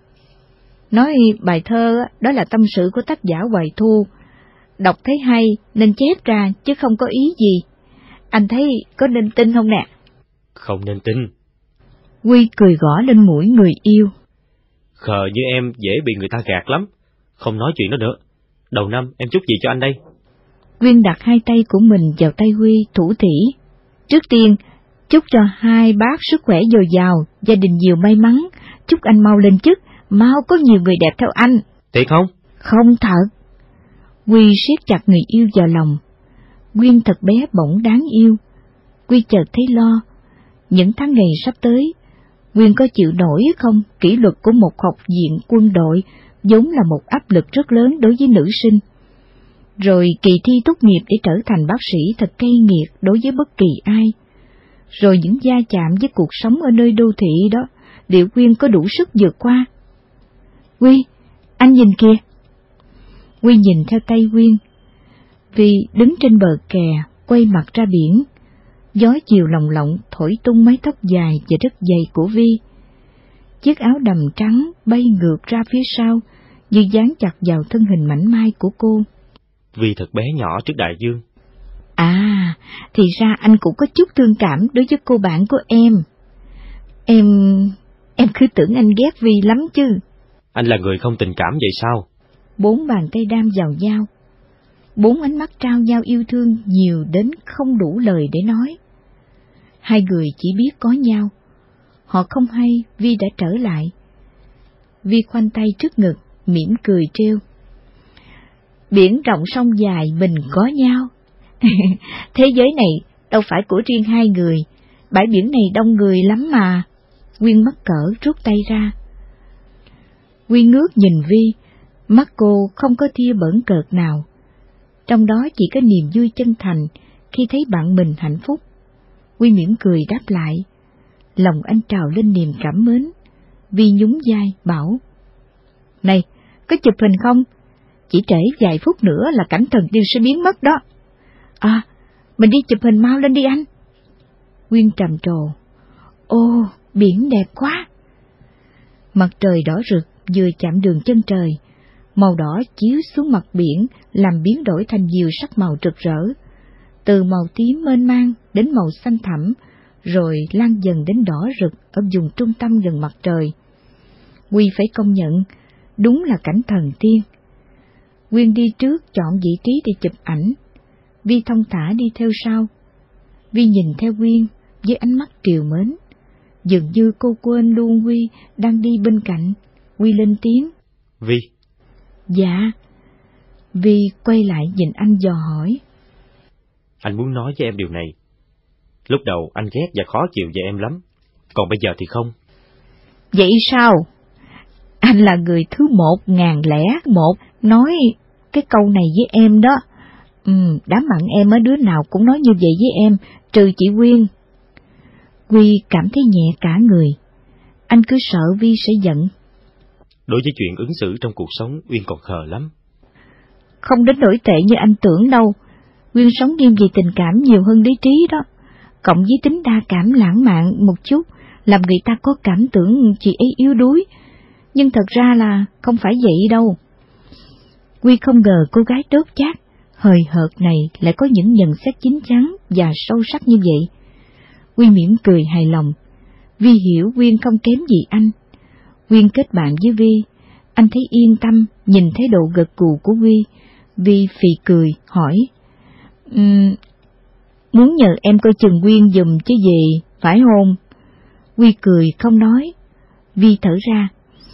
nói bài thơ đó là tâm sự của tác giả Hoài Thu, đọc thấy hay nên chép ra chứ không có ý gì. Anh thấy có nên tin không nè? Không nên tin. Quy cười gõ lên mũi người yêu. Khờ như em dễ bị người ta gạt lắm. Không nói chuyện đó nữa. Đầu năm em chúc gì cho anh đây? Quyên đặt hai tay của mình vào tay Huy, thủ thỉ. Trước tiên, chúc cho hai bác sức khỏe dồi dào, gia đình nhiều may mắn, chúc anh mau lên chức, mau có nhiều người đẹp theo anh. Thiệt không? Không thật. Huy siết chặt người yêu vào lòng. Quyên thật bé bỏng đáng yêu. Quy chợt thấy lo. Những tháng ngày sắp tới, Quyên có chịu nổi không? Kỷ luật của một học viện quân đội vốn là một áp lực rất lớn đối với nữ sinh. Rồi kỳ thi tốt nghiệp để trở thành bác sĩ thật cay nghiệt đối với bất kỳ ai. Rồi những va chạm với cuộc sống ở nơi đô thị đó, liệu Quyên có đủ sức vượt qua? Quy, anh nhìn kìa. Quy nhìn theo tay Quyên. Vì đứng trên bờ kè, quay mặt ra biển. Gió chiều lồng lộng thổi tung mái tóc dài và rất dày của Vi. Chiếc áo đầm trắng bay ngược ra phía sau, như dán chặt vào thân hình mảnh mai của cô. Vì thật bé nhỏ trước đại dương. À, thì ra anh cũng có chút thương cảm đối với cô bạn của em. Em... em cứ tưởng anh ghét Vi lắm chứ. Anh là người không tình cảm vậy sao? Bốn bàn tay đan vào nhau, bốn ánh mắt trao nhau yêu thương nhiều đến không đủ lời để nói. Hai người chỉ biết có nhau. Họ không hay Vi đã trở lại. Vi khoanh tay trước ngực, mỉm cười trêu. Biển rộng sông dài mình có nhau. Thế giới này đâu phải của riêng hai người, bãi biển này đông người lắm mà. Quyên mắc cỡ rút tay ra. Quyên ngước nhìn Vi, mắt cô không có tia bỡn cợt nào. Trong đó chỉ có niềm vui chân thành khi thấy bạn mình hạnh phúc. Quyên mỉm cười đáp lại. Lòng anh trào lên niềm cảm mến. Vi nhún vai bảo: Này, có chụp hình không? Chỉ trễ vài phút nữa là cảnh thần tiên sẽ biến mất đó. À, mình đi chụp hình mau lên đi anh. Quyên trầm trồ. Ô, biển đẹp quá. Mặt trời đỏ rực vừa chạm đường chân trời, màu đỏ chiếu xuống mặt biển làm biến đổi thành nhiều sắc màu rực rỡ, từ màu tím mênh mang đến màu xanh thẳm, rồi lan dần đến đỏ rực ở vùng trung tâm gần mặt trời. Quy phải công nhận, đúng là cảnh thần tiên. Quyên đi trước chọn vị trí để chụp ảnh, Vi thông thả đi theo sau. Vi nhìn theo Quyên với ánh mắt trìu mến, dường như cô quên luôn Huy đang đi bên cạnh. Huy lên tiếng: Vi. Dạ. Vi quay lại nhìn anh dò hỏi: Anh muốn nói với em điều này. Lúc đầu anh ghét và khó chịu về em lắm, còn bây giờ thì không. Vậy sao? Anh là người thứ một ngàn lẻ một nói cái câu này với em đó. Ừ, đám bạn em ở đứa nào cũng nói như vậy với em, trừ chị Quyên. Huy cảm thấy nhẹ cả người. Anh cứ sợ Vi sẽ giận. Đối với chuyện ứng xử trong cuộc sống, Uyên còn khờ lắm. Không đến nỗi tệ như anh tưởng đâu. Uyên sống nghiêng về tình cảm nhiều hơn lý trí đó. Cộng với tính đa cảm lãng mạn một chút, làm người ta có cảm tưởng chị ấy yếu đuối. Nhưng thật ra là không phải vậy đâu. Huy không ngờ cô gái đốt chát, hời hợt này lại có những nhận xét chín chắn và sâu sắc như vậy. Huy mỉm cười hài lòng. Vi hiểu Quyên không kém gì anh. Quyên kết bạn với Vi, anh thấy yên tâm nhìn thái độ gật gù của Vi. Vi phì cười hỏi: um, muốn nhờ em coi chừng Quyên giùm chứ gì, phải không? Huy cười không nói. Vi thở ra: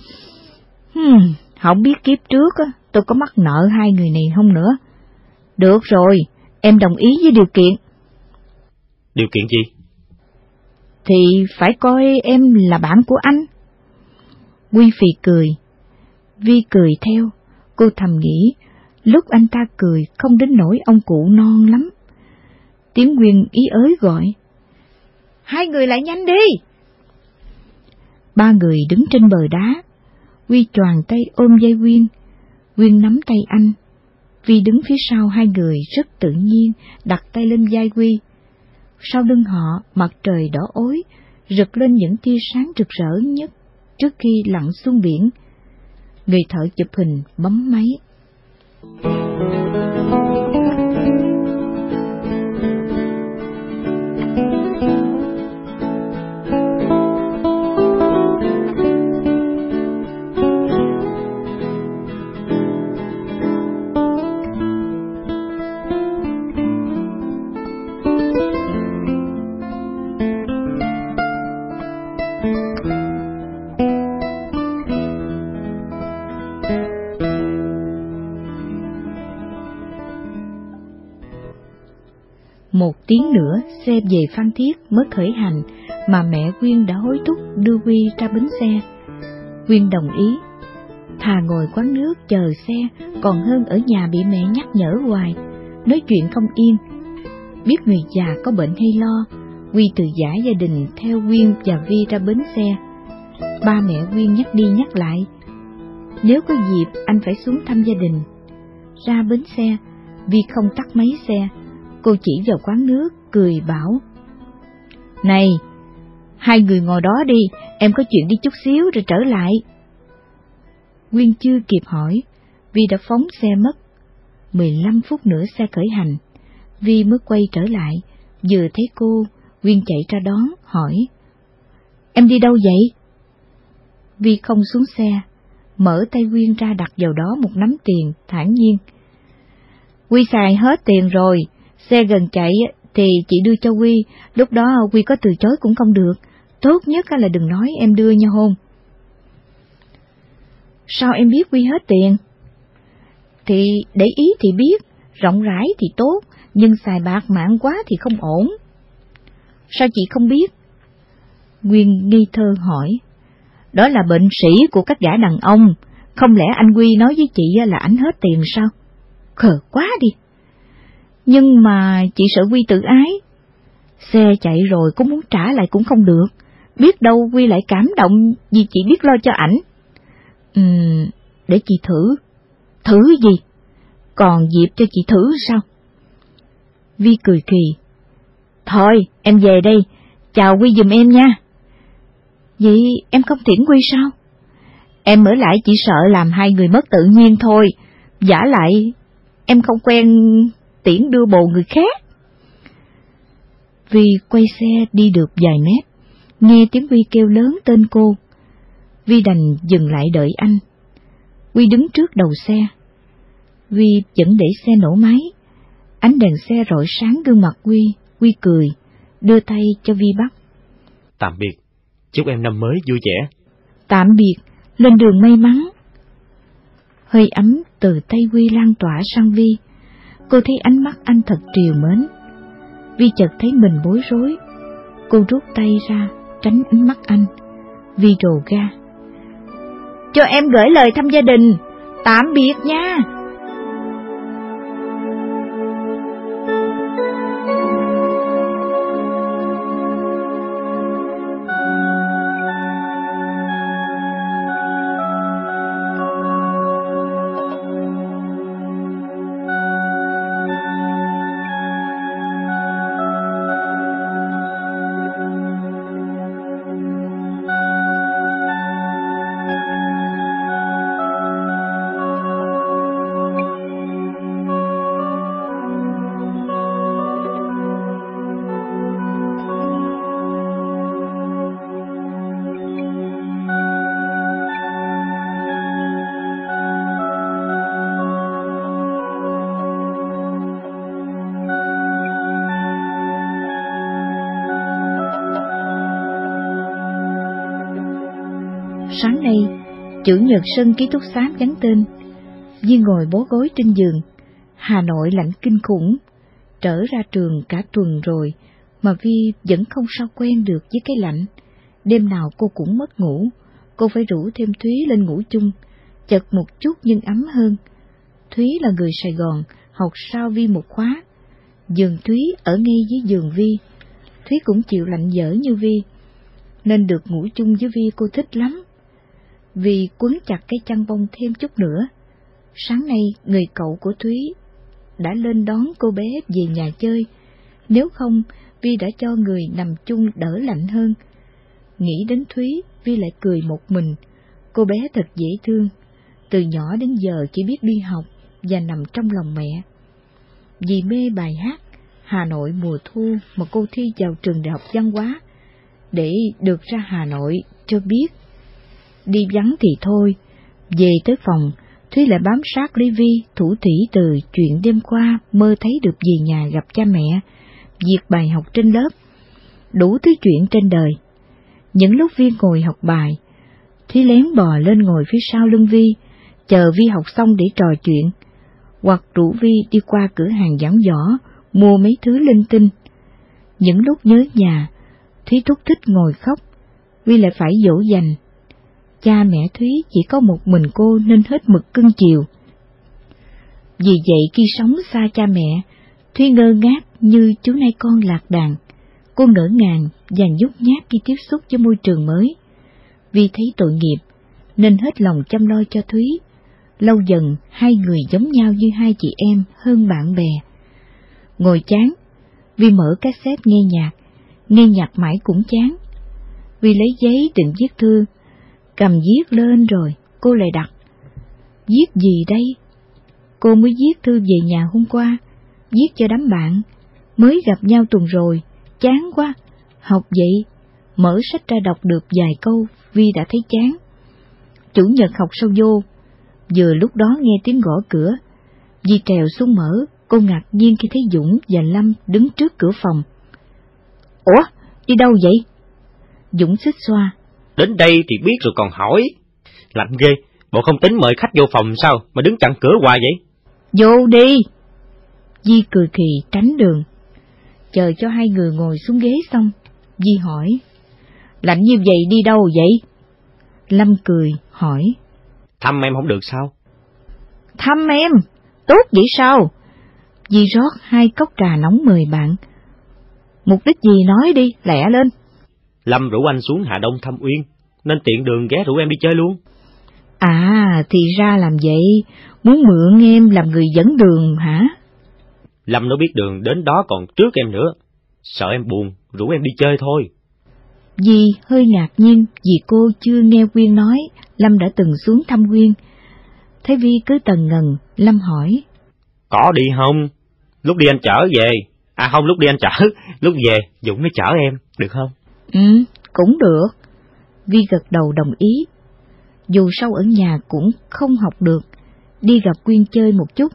Hmm, không biết kiếp trước á, tôi có mắc nợ hai người này không nữa. Được rồi, em đồng ý với điều kiện. Điều kiện gì? Thì phải coi em là bạn của anh. Huy phì cười. Vi cười theo. Cô thầm nghĩ, lúc anh ta cười không đến nỗi ông cụ non lắm. Tiếng Quyên ý ới gọi: Hai người lại nhanh đi. Ba người đứng trên bờ đá. Huy choàng tay ôm vai Quyên. Quyên nắm tay anh. Vi đứng phía sau hai người rất tự nhiên, đặt tay lên vai Huy. Sau lưng họ, mặt trời đỏ ối, rực lên những tia sáng rực rỡ nhất trước khi lặn xuống biển. Người thợ chụp hình bấm máy. Một tiếng nữa, xe về Phan Thiết mới khởi hành, mà mẹ Quyên đã hối thúc đưa Huy ra bến xe. Quyên đồng ý. Thà ngồi quán nước chờ xe, còn hơn ở nhà bị mẹ nhắc nhở hoài, nói chuyện không yên. Biết người già có bệnh hay lo, Huy từ giã gia đình theo Quyên và Vi ra bến xe. Ba mẹ Quyên nhắc đi nhắc lại, nếu có dịp anh phải xuống thăm gia đình. Ra bến xe, Vi không tắt máy xe. Cô chỉ vào quán nước, cười bảo: Này, hai người ngồi đó đi, em có chuyện đi chút xíu rồi trở lại. Quyên chưa kịp hỏi, Vi đã phóng xe mất. mười lăm phút nữa xe khởi hành, Vi mới quay trở lại, vừa thấy cô, Quyên chạy ra đón, hỏi: Em đi đâu vậy? Vi không xuống xe, mở tay Quyên ra đặt vào đó một nắm tiền, thản nhiên: Quy xài hết tiền rồi, xe gần chạy thì chị đưa cho Quy, lúc đó Quy có từ chối cũng không được, tốt nhất là đừng nói em đưa nha Hôn. Sao em biết Quy hết tiền? Thì để ý thì biết, rộng rãi thì tốt, nhưng xài bạc mạng quá thì không ổn. Sao chị không biết? Nguyên nghi thơ hỏi. Đó là bệnh sĩ của các gã đàn ông, không lẽ anh Quy nói với chị là ảnh hết tiền sao? Khờ quá đi. Nhưng mà chị sợ Quy tự ái. Xe chạy rồi có muốn trả lại cũng không được, biết đâu Quy lại cảm động vì chị biết lo cho ảnh. Ừm, để chị thử. Thử gì? Còn dịp cho chị thử sao? Vi cười kỳ. Thôi, em về đây, chào Quy giùm em nha. Vậy em không tiễn Quy sao? Em ở lại chỉ sợ làm hai người mất tự nhiên thôi, vả lại em không quen tiễn đưa bồ người khác. Vi quay xe đi được vài mét, nghe tiếng Quy kêu lớn tên cô. Vi đành dừng lại đợi anh. Quy đứng trước đầu xe. Vi vẫn để xe nổ máy. Ánh đèn xe rọi sáng gương mặt Quy. Quy cười, đưa tay cho Vi bắt. Tạm biệt, chúc em năm mới vui vẻ. Tạm biệt, lên đường may mắn. Hơi ấm từ tay Quy lan tỏa sang Vi. Cô thấy ánh mắt anh thật trìu mến. Vi chợt thấy mình bối rối. Cô rút tay ra, tránh ánh mắt anh. Vi rồ ga. Cho em gửi lời thăm gia đình. Tạm biệt nha. Sáng nay, chủ nhật sân ký túc xá nhắn tên. Vi ngồi bó gối trên giường. Hà Nội lạnh kinh khủng. Trở ra trường cả tuần rồi, mà Vi vẫn không sao quen được với cái lạnh. Đêm nào cô cũng mất ngủ. Cô phải rủ thêm Thúy lên ngủ chung, chật một chút nhưng ấm hơn. Thúy là người Sài Gòn, học sau Vi một khóa. Giường Thúy ở ngay dưới giường Vi. Thúy cũng chịu lạnh dở như Vi, nên được ngủ chung với Vi cô thích lắm. Vi quấn chặt cái chăn bông thêm chút nữa. Sáng nay người cậu của Thúy đã lên đón cô bé về nhà chơi, nếu không Vi đã cho người nằm chung đỡ lạnh hơn. Nghĩ đến Thúy, Vi lại cười một mình. Cô bé thật dễ thương, từ nhỏ đến giờ chỉ biết đi học và nằm trong lòng mẹ. Vì mê bài hát Hà Nội mùa thu mà cô thi vào trường đại học văn hóa, để được ra Hà Nội cho biết. Đi vắng thì thôi, về tới phòng, Thúy lại bám sát lấy Vi, thủ thỉ từ chuyện đêm qua mơ thấy được về nhà gặp cha mẹ, việc bài học trên lớp, đủ thứ chuyện trên đời. Những lúc Vi ngồi học bài, Thúy lén bò lên ngồi phía sau lưng Vi, chờ Vi học xong để trò chuyện, hoặc rủ Vi đi qua cửa hàng giảng võ, mua mấy thứ linh tinh. Những lúc nhớ nhà, Thúy thúc thích ngồi khóc, Vi lại phải dỗ dành. Cha mẹ Thúy chỉ có một mình cô nên hết mực cưng chiều. Vì vậy khi sống xa cha mẹ, Thúy ngơ ngác như chú nay con lạc đàn. Cô ngỡ ngàng và nhút nhát khi tiếp xúc với môi trường mới. Vi thấy tội nghiệp nên hết lòng chăm lo cho Thúy. Lâu dần hai người giống nhau như hai chị em hơn bạn bè. Ngồi chán, Vi mở cassette nghe nhạc, nghe nhạc mãi cũng chán. Vi lấy giấy định viết thư, cầm viết lên rồi cô lại đặt. Viết gì đây? Cô mới viết thư về nhà hôm qua, viết cho đám bạn, mới gặp nhau tuần rồi, chán quá. Học vậy, mở sách ra đọc được vài câu, Vi đã thấy chán. Chủ nhật học sau vô, vừa lúc đó nghe tiếng gõ cửa. Vi trèo xuống mở, cô ngạc nhiên khi thấy Dũng và Lâm đứng trước cửa phòng. Ủa, đi đâu vậy? Dũng xích xoa. Đến đây thì biết rồi còn hỏi. Lạnh ghê, bộ không tính mời khách vô phòng sao mà đứng chặn cửa hoài vậy? Vô đi. Vi cười khì tránh đường. Chờ cho hai người ngồi xuống ghế xong, Vi hỏi. Lạnh như vậy đi đâu vậy? Lâm cười, hỏi. Thăm em không được sao? Thăm em? Tốt vậy sao? Vi rót hai cốc trà nóng mời bạn. Mục đích gì nói đi, lẹ lên. Lâm rủ anh xuống Hà Đông thăm Uyên, nên tiện đường ghé rủ em đi chơi luôn. À, thì ra làm vậy, muốn mượn em làm người dẫn đường hả? Lâm nó biết đường đến đó còn trước em nữa, sợ em buồn, rủ em đi chơi thôi. Vi hơi ngạc nhiên vì cô chưa nghe Quyên nói Lâm đã từng xuống thăm Quyên. Thấy Vi cứ tần ngần, Lâm hỏi. Có đi không? Lúc đi anh chở về. À không, lúc đi anh chở, lúc về Dũng nó chở em, được không? Ừ, cũng được. Vi gật đầu đồng ý. Dù sau ở nhà cũng không học được, đi gặp Quyên chơi một chút.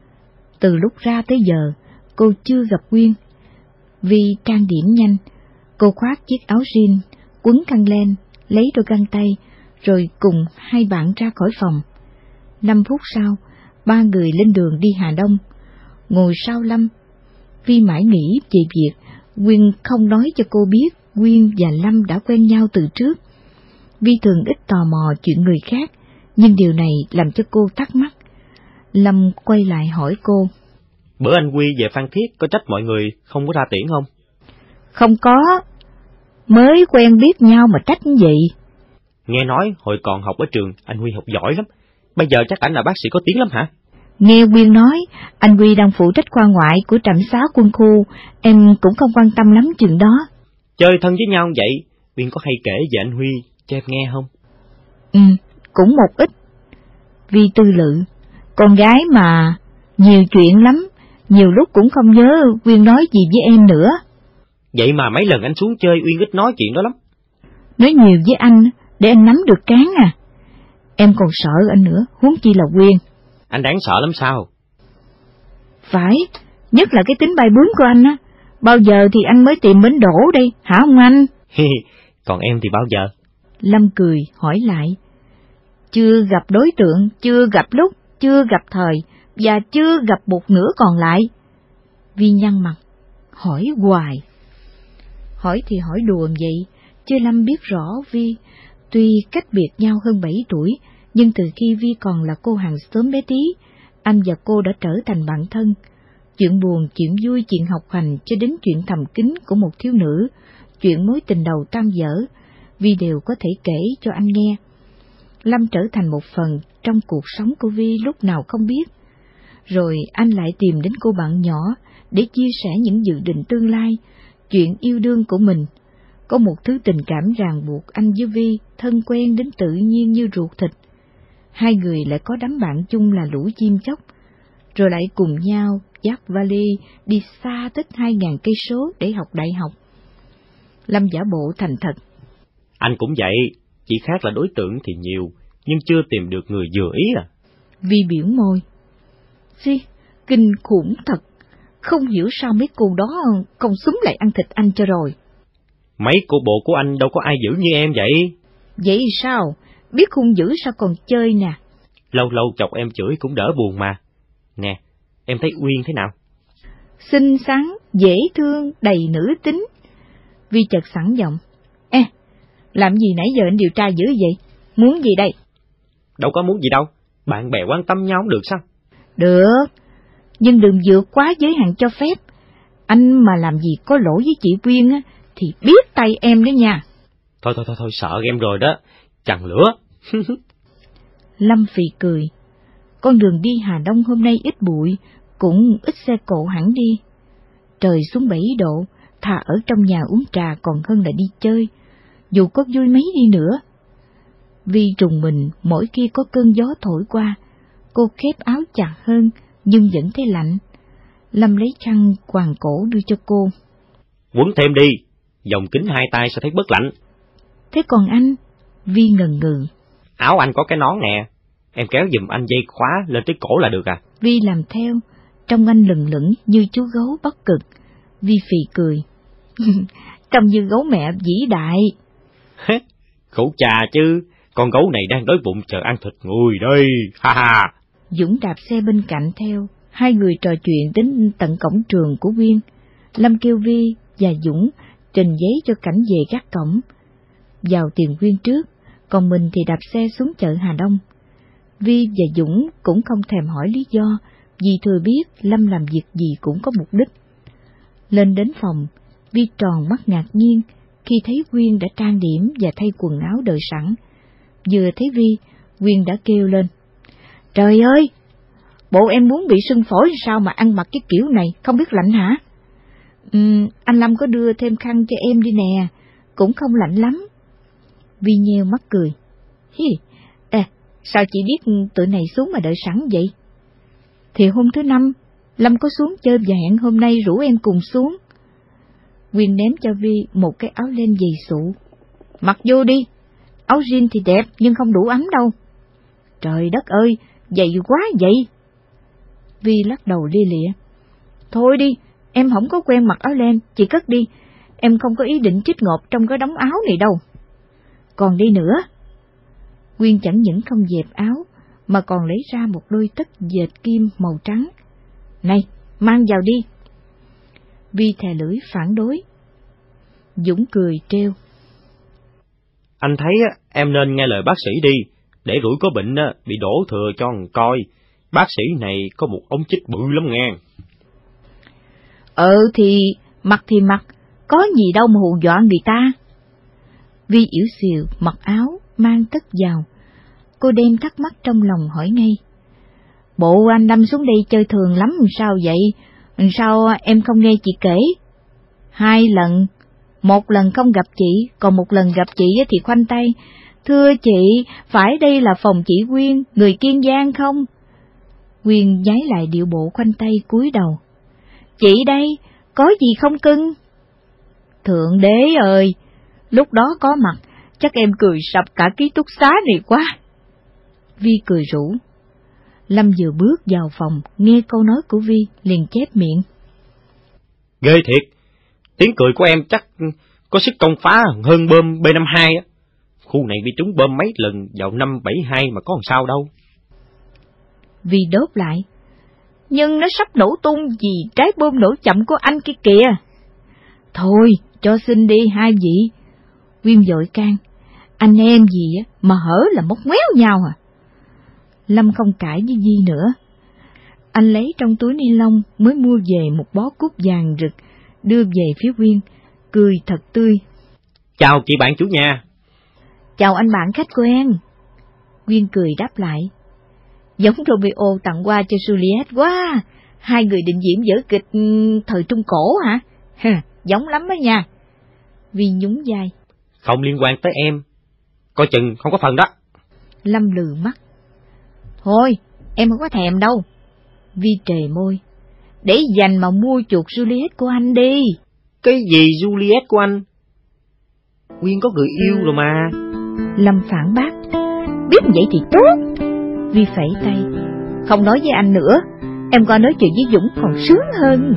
Từ lúc ra tới giờ, cô chưa gặp Quyên. Vi trang điểm nhanh, cô khoác chiếc áo jean, quấn khăn len, lấy đôi găng tay, rồi cùng hai bạn ra khỏi phòng. Năm phút sau, ba người lên đường đi Hà Đông. Ngồi sau Lâm, Vi mãi nghĩ về việc Quyên không nói cho cô biết Quyên và Lâm đã quen nhau từ trước. Vi thường ít tò mò chuyện người khác, nhưng điều này làm cho cô thắc mắc. Lâm quay lại hỏi cô. Bữa anh Quy về Phan Thiết có trách mọi người không có ra tiễn không? Không có, mới quen biết nhau mà trách gì. Nghe nói hồi còn học ở trường anh Huy học giỏi lắm, bây giờ chắc ảnh là bác sĩ có tiếng lắm hả? Nghe Quyên nói, anh Huy đang phụ trách khoa ngoại của trạm xá quân khu, em cũng không quan tâm lắm chuyện đó. Chơi thân với nhau vậy, Quyên có hay kể về anh Huy cho em nghe không? Ừ, cũng một ít. Vi tư lự, con gái mà, nhiều chuyện lắm, nhiều lúc cũng không nhớ Quyên nói gì với em nữa. Vậy mà mấy lần anh xuống chơi Uyên ít nói chuyện đó lắm. Nói nhiều với anh, để anh nắm được cán à. Em còn sợ anh nữa, huống chi là Quyên. Anh đáng sợ lắm sao? Phải, nhất là cái tính bay bướm của anh á. Bao giờ thì anh mới tìm bến đỗ đây, hả ông anh? Còn em thì bao giờ? Lâm cười, hỏi lại. Chưa gặp đối tượng, chưa gặp lúc, chưa gặp thời, và chưa gặp một nửa còn lại. Vi nhăn mặt, hỏi hoài. Hỏi thì hỏi đùa vậy, chứ Lâm biết rõ Vi, tuy cách biệt nhau hơn bảy tuổi, nhưng từ khi Vi còn là cô hàng xóm bé tí, anh và cô đã trở thành bạn thân. Chuyện buồn, chuyện vui, chuyện học hành cho đến chuyện thầm kín của một thiếu nữ, chuyện mối tình đầu tam dở, Vi đều có thể kể cho anh nghe. Lâm trở thành một phần trong cuộc sống của Vi lúc nào không biết. Rồi anh lại tìm đến cô bạn nhỏ để chia sẻ những dự định tương lai, chuyện yêu đương của mình. Có một thứ tình cảm ràng buộc anh với Vi thân quen đến tự nhiên như ruột thịt. Hai người lại có đám bạn chung là lũ chim chóc, rồi lại cùng nhau dắt vali đi xa tích hai ngàn cây số để học đại học. Lâm giả bộ thành thật. Anh cũng vậy, chỉ khác là đối tượng thì nhiều, nhưng chưa tìm được người vừa ý à. Vi biểu môi. Xì, kinh khủng thật, không hiểu sao mấy cô đó không xúm lại ăn thịt anh cho rồi. Mấy cô bộ của anh đâu có ai dữ như em vậy. Vậy sao? Biết hung dữ sao còn chơi nè. Lâu lâu chọc em chửi cũng đỡ buồn mà. Nè, em thấy Uyên thế nào? Xinh xắn, dễ thương, đầy nữ tính. Vi chợt sẵn giọng. Ê, làm gì nãy giờ anh điều tra dữ vậy? Muốn gì đây? Đâu có muốn gì đâu, bạn bè quan tâm nhau không được sao? Được, nhưng đừng vượt quá giới hạn cho phép. Anh mà làm gì có lỗi với chị Quyên á, thì biết tay em đó nha. Thôi thôi thôi, thôi sợ em rồi đó, chằn lửa. Lâm phì cười. Con đường đi Hà Đông hôm nay ít bụi, cũng ít xe cộ hẳn đi. Trời xuống bảy độ, thà ở trong nhà uống trà còn hơn là đi chơi, dù có vui mấy đi nữa. Vi trùng mình mỗi khi có cơn gió thổi qua, Cô khép áo chặt hơn, nhưng vẫn thấy lạnh. Lâm lấy khăn quàng cổ đưa cho cô. Quấn thêm đi, vòng kính hai tay sẽ thấy bớt lạnh. Thế còn anh? Vi ngần ngừ. Áo anh có cái nón nè, em kéo giùm anh dây khóa lên tới cổ là được à? Vi làm theo, trông anh lừng lững như chú gấu Bắc Cực. Vi phì cười. Trông như gấu mẹ vĩ đại. Khổ chà chứ, con gấu này đang đói bụng chờ ăn thịt người đây, ha ha. Dũng đạp xe bên cạnh theo, hai người trò chuyện đến tận cổng trường của Uyên. Lâm kêu Vi và Dũng trình giấy cho Cảnh về gác cổng. Vào tiền Uyên trước, còn mình thì đạp xe xuống chợ Hà Đông. Vi và Dũng cũng không thèm hỏi lý do, vì thừa biết Lâm làm việc gì cũng có mục đích. Lên đến phòng, Vi tròn mắt ngạc nhiên khi thấy Uyên đã trang điểm và thay quần áo đợi sẵn. Vừa thấy Vi, Uyên đã kêu lên. Trời ơi! Bộ em muốn bị sưng phổi sao mà ăn mặc cái kiểu này, không biết lạnh hả? Ừ, anh Lâm có đưa thêm khăn cho em đi nè, cũng không lạnh lắm. Vi nheo mắt cười. Hi, à, sao chị biết tụi này xuống mà đợi sẵn vậy? Thì hôm thứ năm, Lâm có xuống chơi và hẹn hôm nay rủ em cùng xuống. Quyên ném cho Vi một cái áo len dày sụ. Mặc vô đi, áo jean thì đẹp nhưng không đủ ấm đâu. Trời đất ơi, dày quá vậy. Vi lắc đầu lia lịa. Thôi đi, em không có quen mặc áo len, chị cất đi. Em không có ý định chích ngọt trong cái đống áo này đâu. Còn đi nữa. Quyên chẳng những không dẹp áo, mà còn lấy ra một đôi tất dệt kim màu trắng. Này, mang vào đi. Vi thè lưỡi phản đối. Dũng cười trêu. Anh thấy em nên nghe lời bác sĩ đi, để rủi có bệnh bị đổ thừa cho người coi. Bác sĩ này có một ống chích bự lắm nghe. Ờ thì mặc thì mặc, có gì đâu mà hù dọa người ta. Vi yếu xìu mặc áo, mang tất vào. Cô đem thắc mắc trong lòng hỏi ngay. Bộ anh Lâm xuống đây chơi thường lắm sao vậy? Sao em không nghe chị kể? Hai lần, một lần không gặp chị, còn một lần gặp chị thì khoanh tay. Thưa chị, phải đây là phòng chị Quyên, người Kiên Giang không? Quyên nhái lại điệu bộ khoanh tay cúi đầu. Chị đây, có gì không cưng? Thượng đế ơi, lúc đó có mặt, chắc em cười sập cả ký túc xá này quá. Vi cười rủ. Lâm vừa bước vào phòng, nghe câu nói của Vi, liền chép miệng. Ghê thiệt, tiếng cười của em chắc có sức công phá hơn bom B năm mươi hai á. Khu này bị trúng bom mấy lần vào năm bảy hai mà có làm sao đâu. Vi đốt lại. Nhưng nó sắp nổ tung vì trái bom nổ chậm của anh kia kìa. Thôi, cho xin đi hai vị. Quyên vội can. Anh em gì á mà hở là móc méo nhau à? Lâm không cãi với Di nữa. Anh lấy trong túi ni lông mới mua về một bó cúc vàng rực, đưa về phía Quyên, cười thật tươi. Chào chị bạn chủ nhà. Chào anh bạn khách quen. Quyên cười đáp lại. Giống Romeo tặng qua cho Juliet quá. Hai người định diễn vở kịch thời Trung Cổ hả? Hả, giống lắm đó nha. Vi nhún vai. Không liên quan tới em, coi chừng không có phần đó. Lâm lừ mắt. Thôi, em không có thèm đâu. Vi trề môi. Để dành mà mua chuột Juliet của anh đi. Cái gì Juliet của anh? Quyên có người yêu rồi mà. Lâm phản bác. Biết vậy thì tốt. Vi phẩy tay. Không nói với anh nữa, em coi nói chuyện với Dũng còn sướng hơn.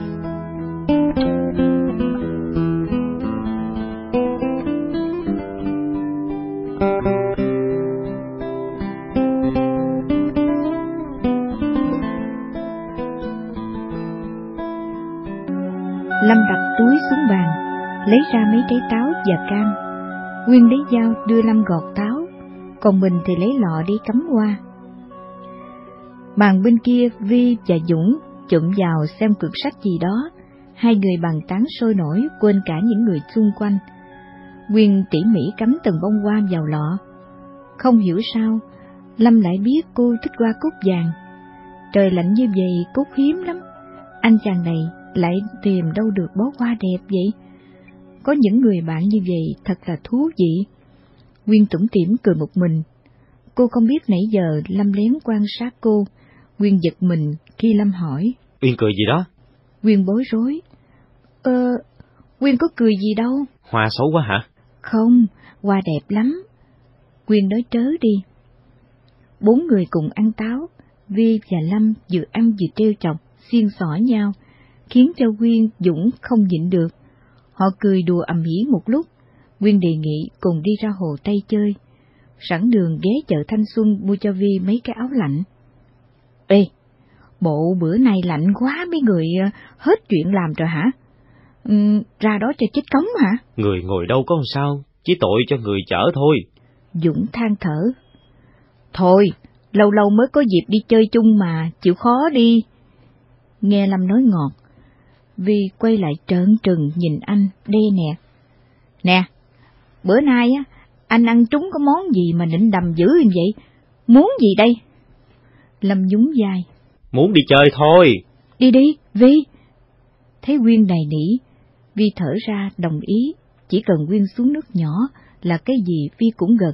Lâm đặt túi xuống bàn, lấy ra mấy trái táo và cam. Quyên lấy dao đưa Lâm gọt táo, còn mình thì lấy lọ đi cắm hoa. Bàn bên kia Vi và Dũng chụm vào xem quyển sách gì đó, hai người bàn tán sôi nổi quên cả những người xung quanh. Quyên tỉ mỉ cắm từng bông hoa vào lọ. Không hiểu sao, Lâm lại biết cô thích hoa cúc vàng. Trời lạnh như vậy cúc hiếm lắm, anh chàng này lại tìm đâu được bó hoa đẹp vậy? Có những người bạn như vậy thật là thú vị. Quyên tủm tỉm cười một mình. Cô không biết nãy giờ Lâm lén quan sát cô. Quyên giật mình khi Lâm hỏi. Uyên cười gì đó? Quyên bối rối. Ờ, Quyên có cười gì đâu. Hoa xấu quá hả? Không, hoa đẹp lắm. Quyên nói trớ đi. Bốn người cùng ăn táo. Vi và Lâm vừa ăn vừa trêu chọc, xiên xỏ nhau, khiến cho Quyên Dũng không nhịn được. Họ cười đùa ầm ĩ một lúc. Quyên đề nghị cùng đi ra hồ Tây chơi. Sẵn đường ghé chợ Thanh Xuân mua cho Vi mấy cái áo lạnh. Ê, bộ bữa nay lạnh quá, mấy người hết chuyện làm rồi hả? Ừ, ra đó cho chết cống hả? Người ngồi đâu có sao, chỉ tội cho người chở thôi. Dũng than thở. Thôi, lâu lâu mới có dịp đi chơi chung mà, chịu khó đi. Nghe Lâm nói ngọt, Vi quay lại trợn trừng nhìn anh, đe nẹt. Nè, bữa nay á, anh ăn trúng có món gì mà nịnh đầm dữ như vậy? Muốn gì đây? Lâm nhún vai. Muốn đi chơi thôi. Đi đi, Vi. Thấy Quyên đầy nỉ, Vi thở ra đồng ý, chỉ cần Quyên xuống nước nhỏ là cái gì Vi cũng gật.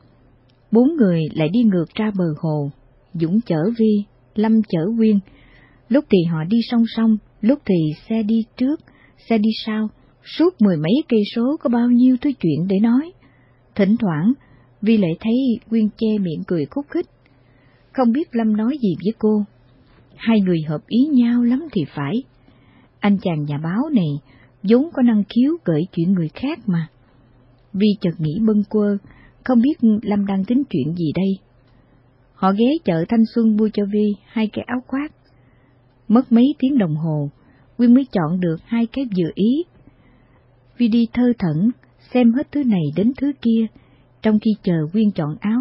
Bốn người lại đi ngược ra bờ hồ, Dũng chở Vi, Lâm chở Quyên. Lúc thì họ đi song song, lúc thì xe đi trước, xe đi sau, suốt mười mấy cây số có bao nhiêu thứ chuyện để nói. Thỉnh thoảng, Vi lại thấy Quyên che miệng cười khúc khích. Không biết Lâm nói gì với cô. Hai người hợp ý nhau lắm thì phải. Anh chàng nhà báo này vốn có năng khiếu gợi chuyện người khác mà. Vi chợt nghĩ bâng quơ, không biết Lâm đang tính chuyện gì đây. Họ ghé chợ Thanh Xuân mua cho Vi hai cái áo khoác. Mất mấy tiếng đồng hồ, Quyên mới chọn được hai cái vừa ý. Vi đi thơ thẩn, xem hết thứ này đến thứ kia, trong khi chờ Quyên chọn áo.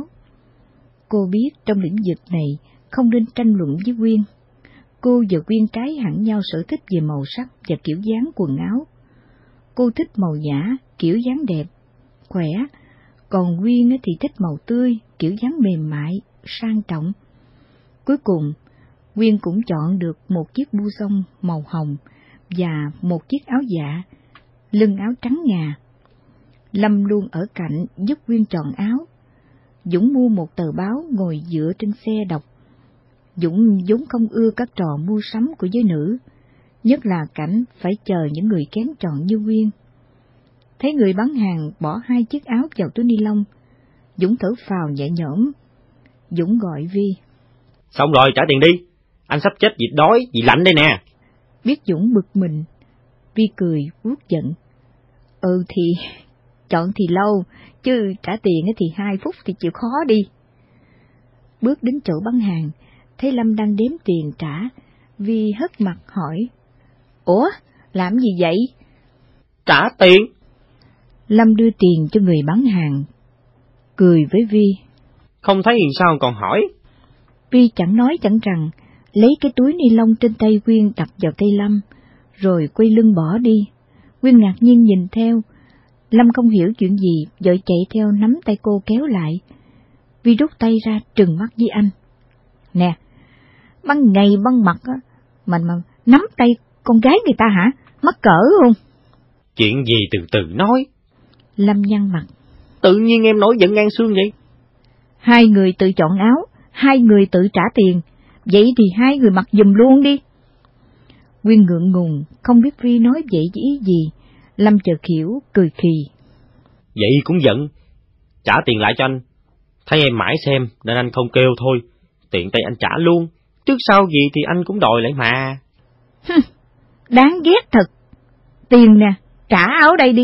Cô biết trong lĩnh vực này không nên tranh luận với Quyên. Cô và Quyên trái hẳn nhau sở thích về màu sắc và kiểu dáng quần áo. Cô thích màu nhã, kiểu dáng đẹp, khỏe, còn Quyên thì thích màu tươi, kiểu dáng mềm mại, sang trọng. Cuối cùng, Quyên cũng chọn được một chiếc blouson màu hồng và một chiếc áo dạ, lưng áo trắng ngà. Lâm luôn ở cạnh giúp Quyên chọn áo. Dũng mua một tờ báo ngồi dựa trên xe đọc. Dũng vốn không ưa các trò mua sắm của giới nữ, nhất là cảnh phải chờ những người kén chọn như Quyên. Thấy người bán hàng bỏ hai chiếc áo vào túi ni lông, Dũng thở phào nhẹ nhõm. Dũng gọi Vi. Xong rồi, trả tiền đi. Anh sắp chết vì đói, vì lạnh đây nè. Biết Dũng bực mình, Vi cười vuốt giận. Ừ thì, chọn thì lâu, chứ trả tiền thì hai phút thì chịu khó đi. Bước đến chỗ bán hàng, thấy Lâm đang đếm tiền trả, Vi hất mặt hỏi. Ủa, làm gì vậy? Trả tiền. Lâm đưa tiền cho người bán hàng, cười với Vi. Không thấy hiện sao còn hỏi. Vi chẳng nói chẳng rằng, lấy cái túi ni lông trên tay Quyên đặt vào tay Lâm, rồi quay lưng bỏ đi. Quyên ngạc nhiên nhìn theo. Lâm không hiểu chuyện gì, vội chạy theo nắm tay cô kéo lại. Vi rút tay ra trừng mắt với anh. Nè, ban ngày ban mặt á, mà mà nắm tay con gái người ta hả? Mắc cỡ không? Chuyện gì từ từ nói. Lâm nhăn mặt. Tự nhiên em nói giận ngang xương vậy. Hai người tự chọn áo, hai người tự trả tiền, vậy thì hai người mặc giùm luôn đi. Quyên ngượng ngùng, không biết Vi nói vậy với ý gì. Lâm chợt hiểu, cười khì. Vậy cũng giận. Trả tiền lại cho anh. Thấy em mãi xem nên anh không kêu thôi. Tiện tay anh trả luôn. Trước sau gì thì anh cũng đòi lại mà. Đáng ghét thật. Tiền nè, trả áo đây đi.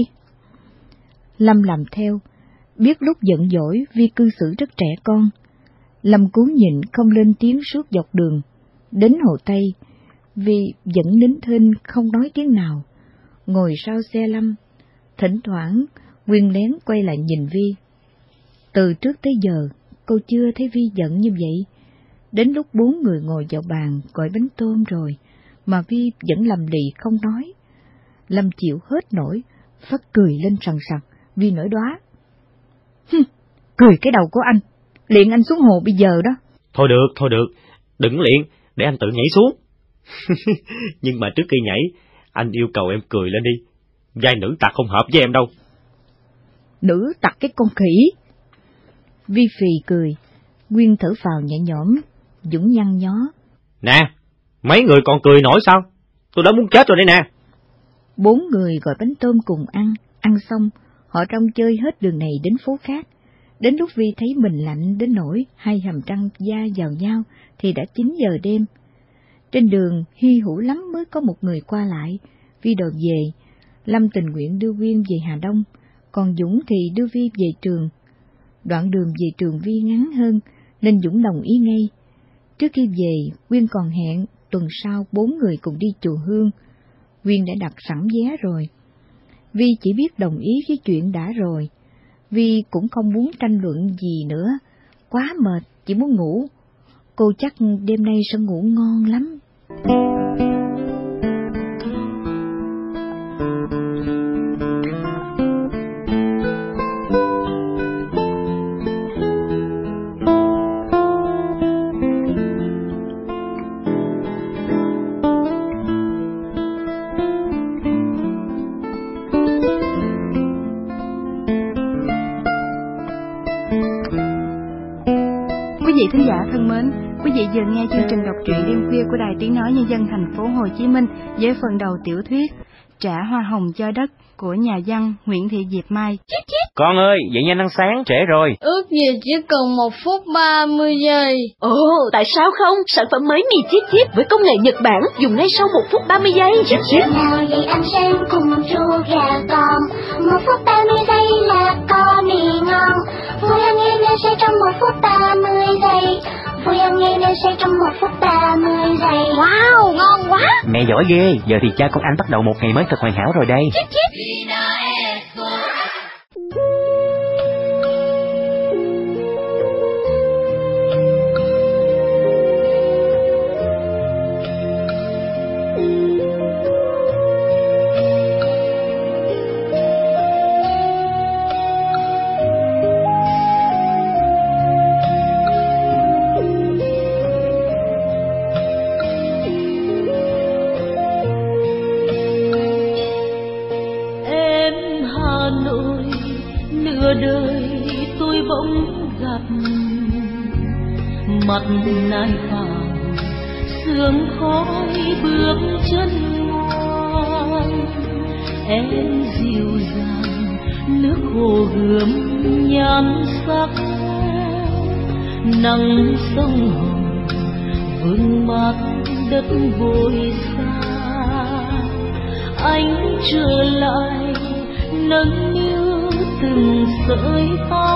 Lâm làm theo. Biết lúc giận dỗi Vi cư xử rất trẻ con. Lâm cố nhịn không lên tiếng suốt dọc đường. Đến Hồ Tây, Vi vẫn nín thinh không nói tiếng nào. Ngồi sau xe Lâm, thỉnh thoảng Quyên lén quay lại nhìn Vi. Từ trước tới giờ, cô chưa thấy Vi giận như vậy. Đến lúc bốn người ngồi vào bàn gọi bánh tôm rồi, mà Vi vẫn lầm lì không nói. Lâm chịu hết nổi, phất cười lên sằng sặc. Vi nổi đoá. Hừm, cười cái đầu của anh, liền anh xuống hồ bây giờ đó. Thôi được, thôi được, đừng liền, để anh tự nhảy xuống. Nhưng mà trước khi nhảy, anh yêu cầu em cười lên đi. Vai nữ tặc không hợp với em đâu. Nữ tặc cái con khỉ. Vi phì cười, Quyên thở phào nhẹ nhõm, Dũng nhăn nhó. Nè, mấy người còn cười nổi sao? Tôi đã muốn chết rồi đây nè. Bốn người gọi bánh tôm cùng ăn, ăn xong, họ rong chơi hết đường này đến phố khác. Đến lúc Vi thấy mình lạnh đến nỗi hai hàm răng da vào nhau thì đã chín giờ đêm. Trên đường hy hữu lắm mới có một người qua lại. Vi đòi về, Lâm tình nguyện đưa Quyên về Hà Đông, còn Dũng thì đưa Vi về trường. Đoạn đường về trường Vi ngắn hơn nên Dũng đồng ý ngay. Trước khi về, Quyên còn hẹn tuần sau bốn người cùng đi chùa Hương. Quyên đã đặt sẵn vé rồi. Vi chỉ biết đồng ý với chuyện đã rồi. Vi cũng không muốn tranh luận gì nữa, quá mệt, chỉ muốn ngủ. Cô chắc đêm nay sẽ ngủ ngon lắm. Quý vị thính giả thân mến, quý vị vừa nghe chương trình đọc truyện đêm khuya của Đài Tiếng Nói Nhân dân thành phố Hồ Chí Minh với phần đầu tiểu thuyết Trả Hoa Hồng Cho Đất của nhà văn Nguyễn Thị Diệp Mai. Con ơi, dậy nhanh ăn sáng, trễ rồi. Ước gì chỉ cần một phút ba mươi giây. Ồ, tại sao không? Sản phẩm mới mì Chip Chip với công nghệ Nhật Bản dùng ngay sau một phút ba mươi giây. Chip Chip. Nào vậy anh xem cùng chua gà con. Một phút ba mươi giây là có mì ngon. Vui ăn nghe nên sẽ trong một phút ba mươi giây. Vui ăn nghe nên sẽ trong một phút ba mươi giây. Wow, ngon quá. Mẹ giỏi ghê, giờ thì cha con anh bắt đầu một ngày mới thật hoàn hảo rồi đây. Chip Chip. Mặt nai vàng sương khói bước chân ngoan, em dịu dàng nước hồ gươm nhan sắc, nắng sông hồng vương mát đất vội xa. Anh trở lại nâng niu từng sợi tóc,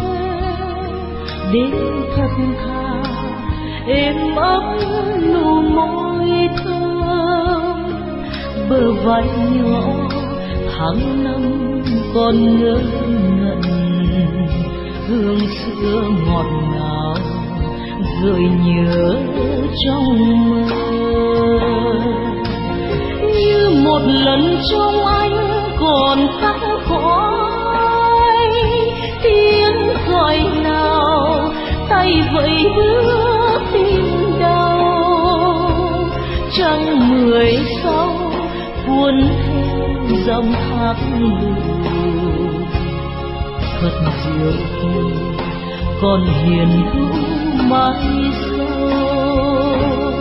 đến thật thà êm ấm nụ môi thơm, bờ vai nhỏ tháng năm còn ngỡ ngẩn, hương sữa ngọt ngào gợi nhớ trong mơ. Như một lần trong anh còn khắc khói tiếng gọi nào, tay vẫy bước tim đau. Trăng mười sau cuốn theo dòng thác lù, thật diệu còn hiền hữu mãi sau.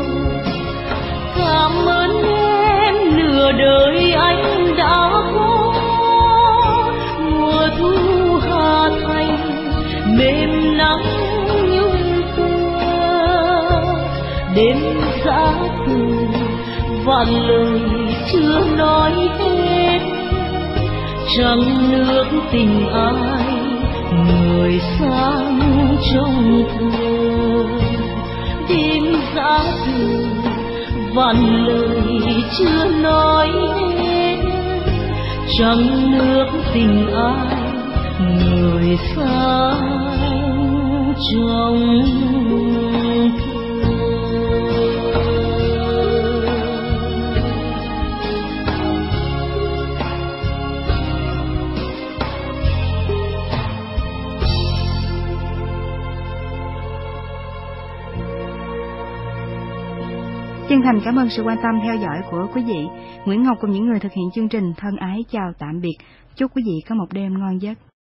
Cảm ơn em nửa đời anh đã có, mùa thu Hà Thành mềm nắng nhung tơ, đêm giá từ vạn lời chưa nói hết. Trăng nước tình ai người sang trong thơ, đêm giá từ vạn lời chưa nói hết. Trăng nước tình ai người sang trong Chân thành cảm ơn sự quan tâm theo dõi của quý vị. Nguyễn Ngọc cùng những người thực hiện chương trình thân ái chào tạm biệt. Chúc quý vị có một đêm ngon giấc.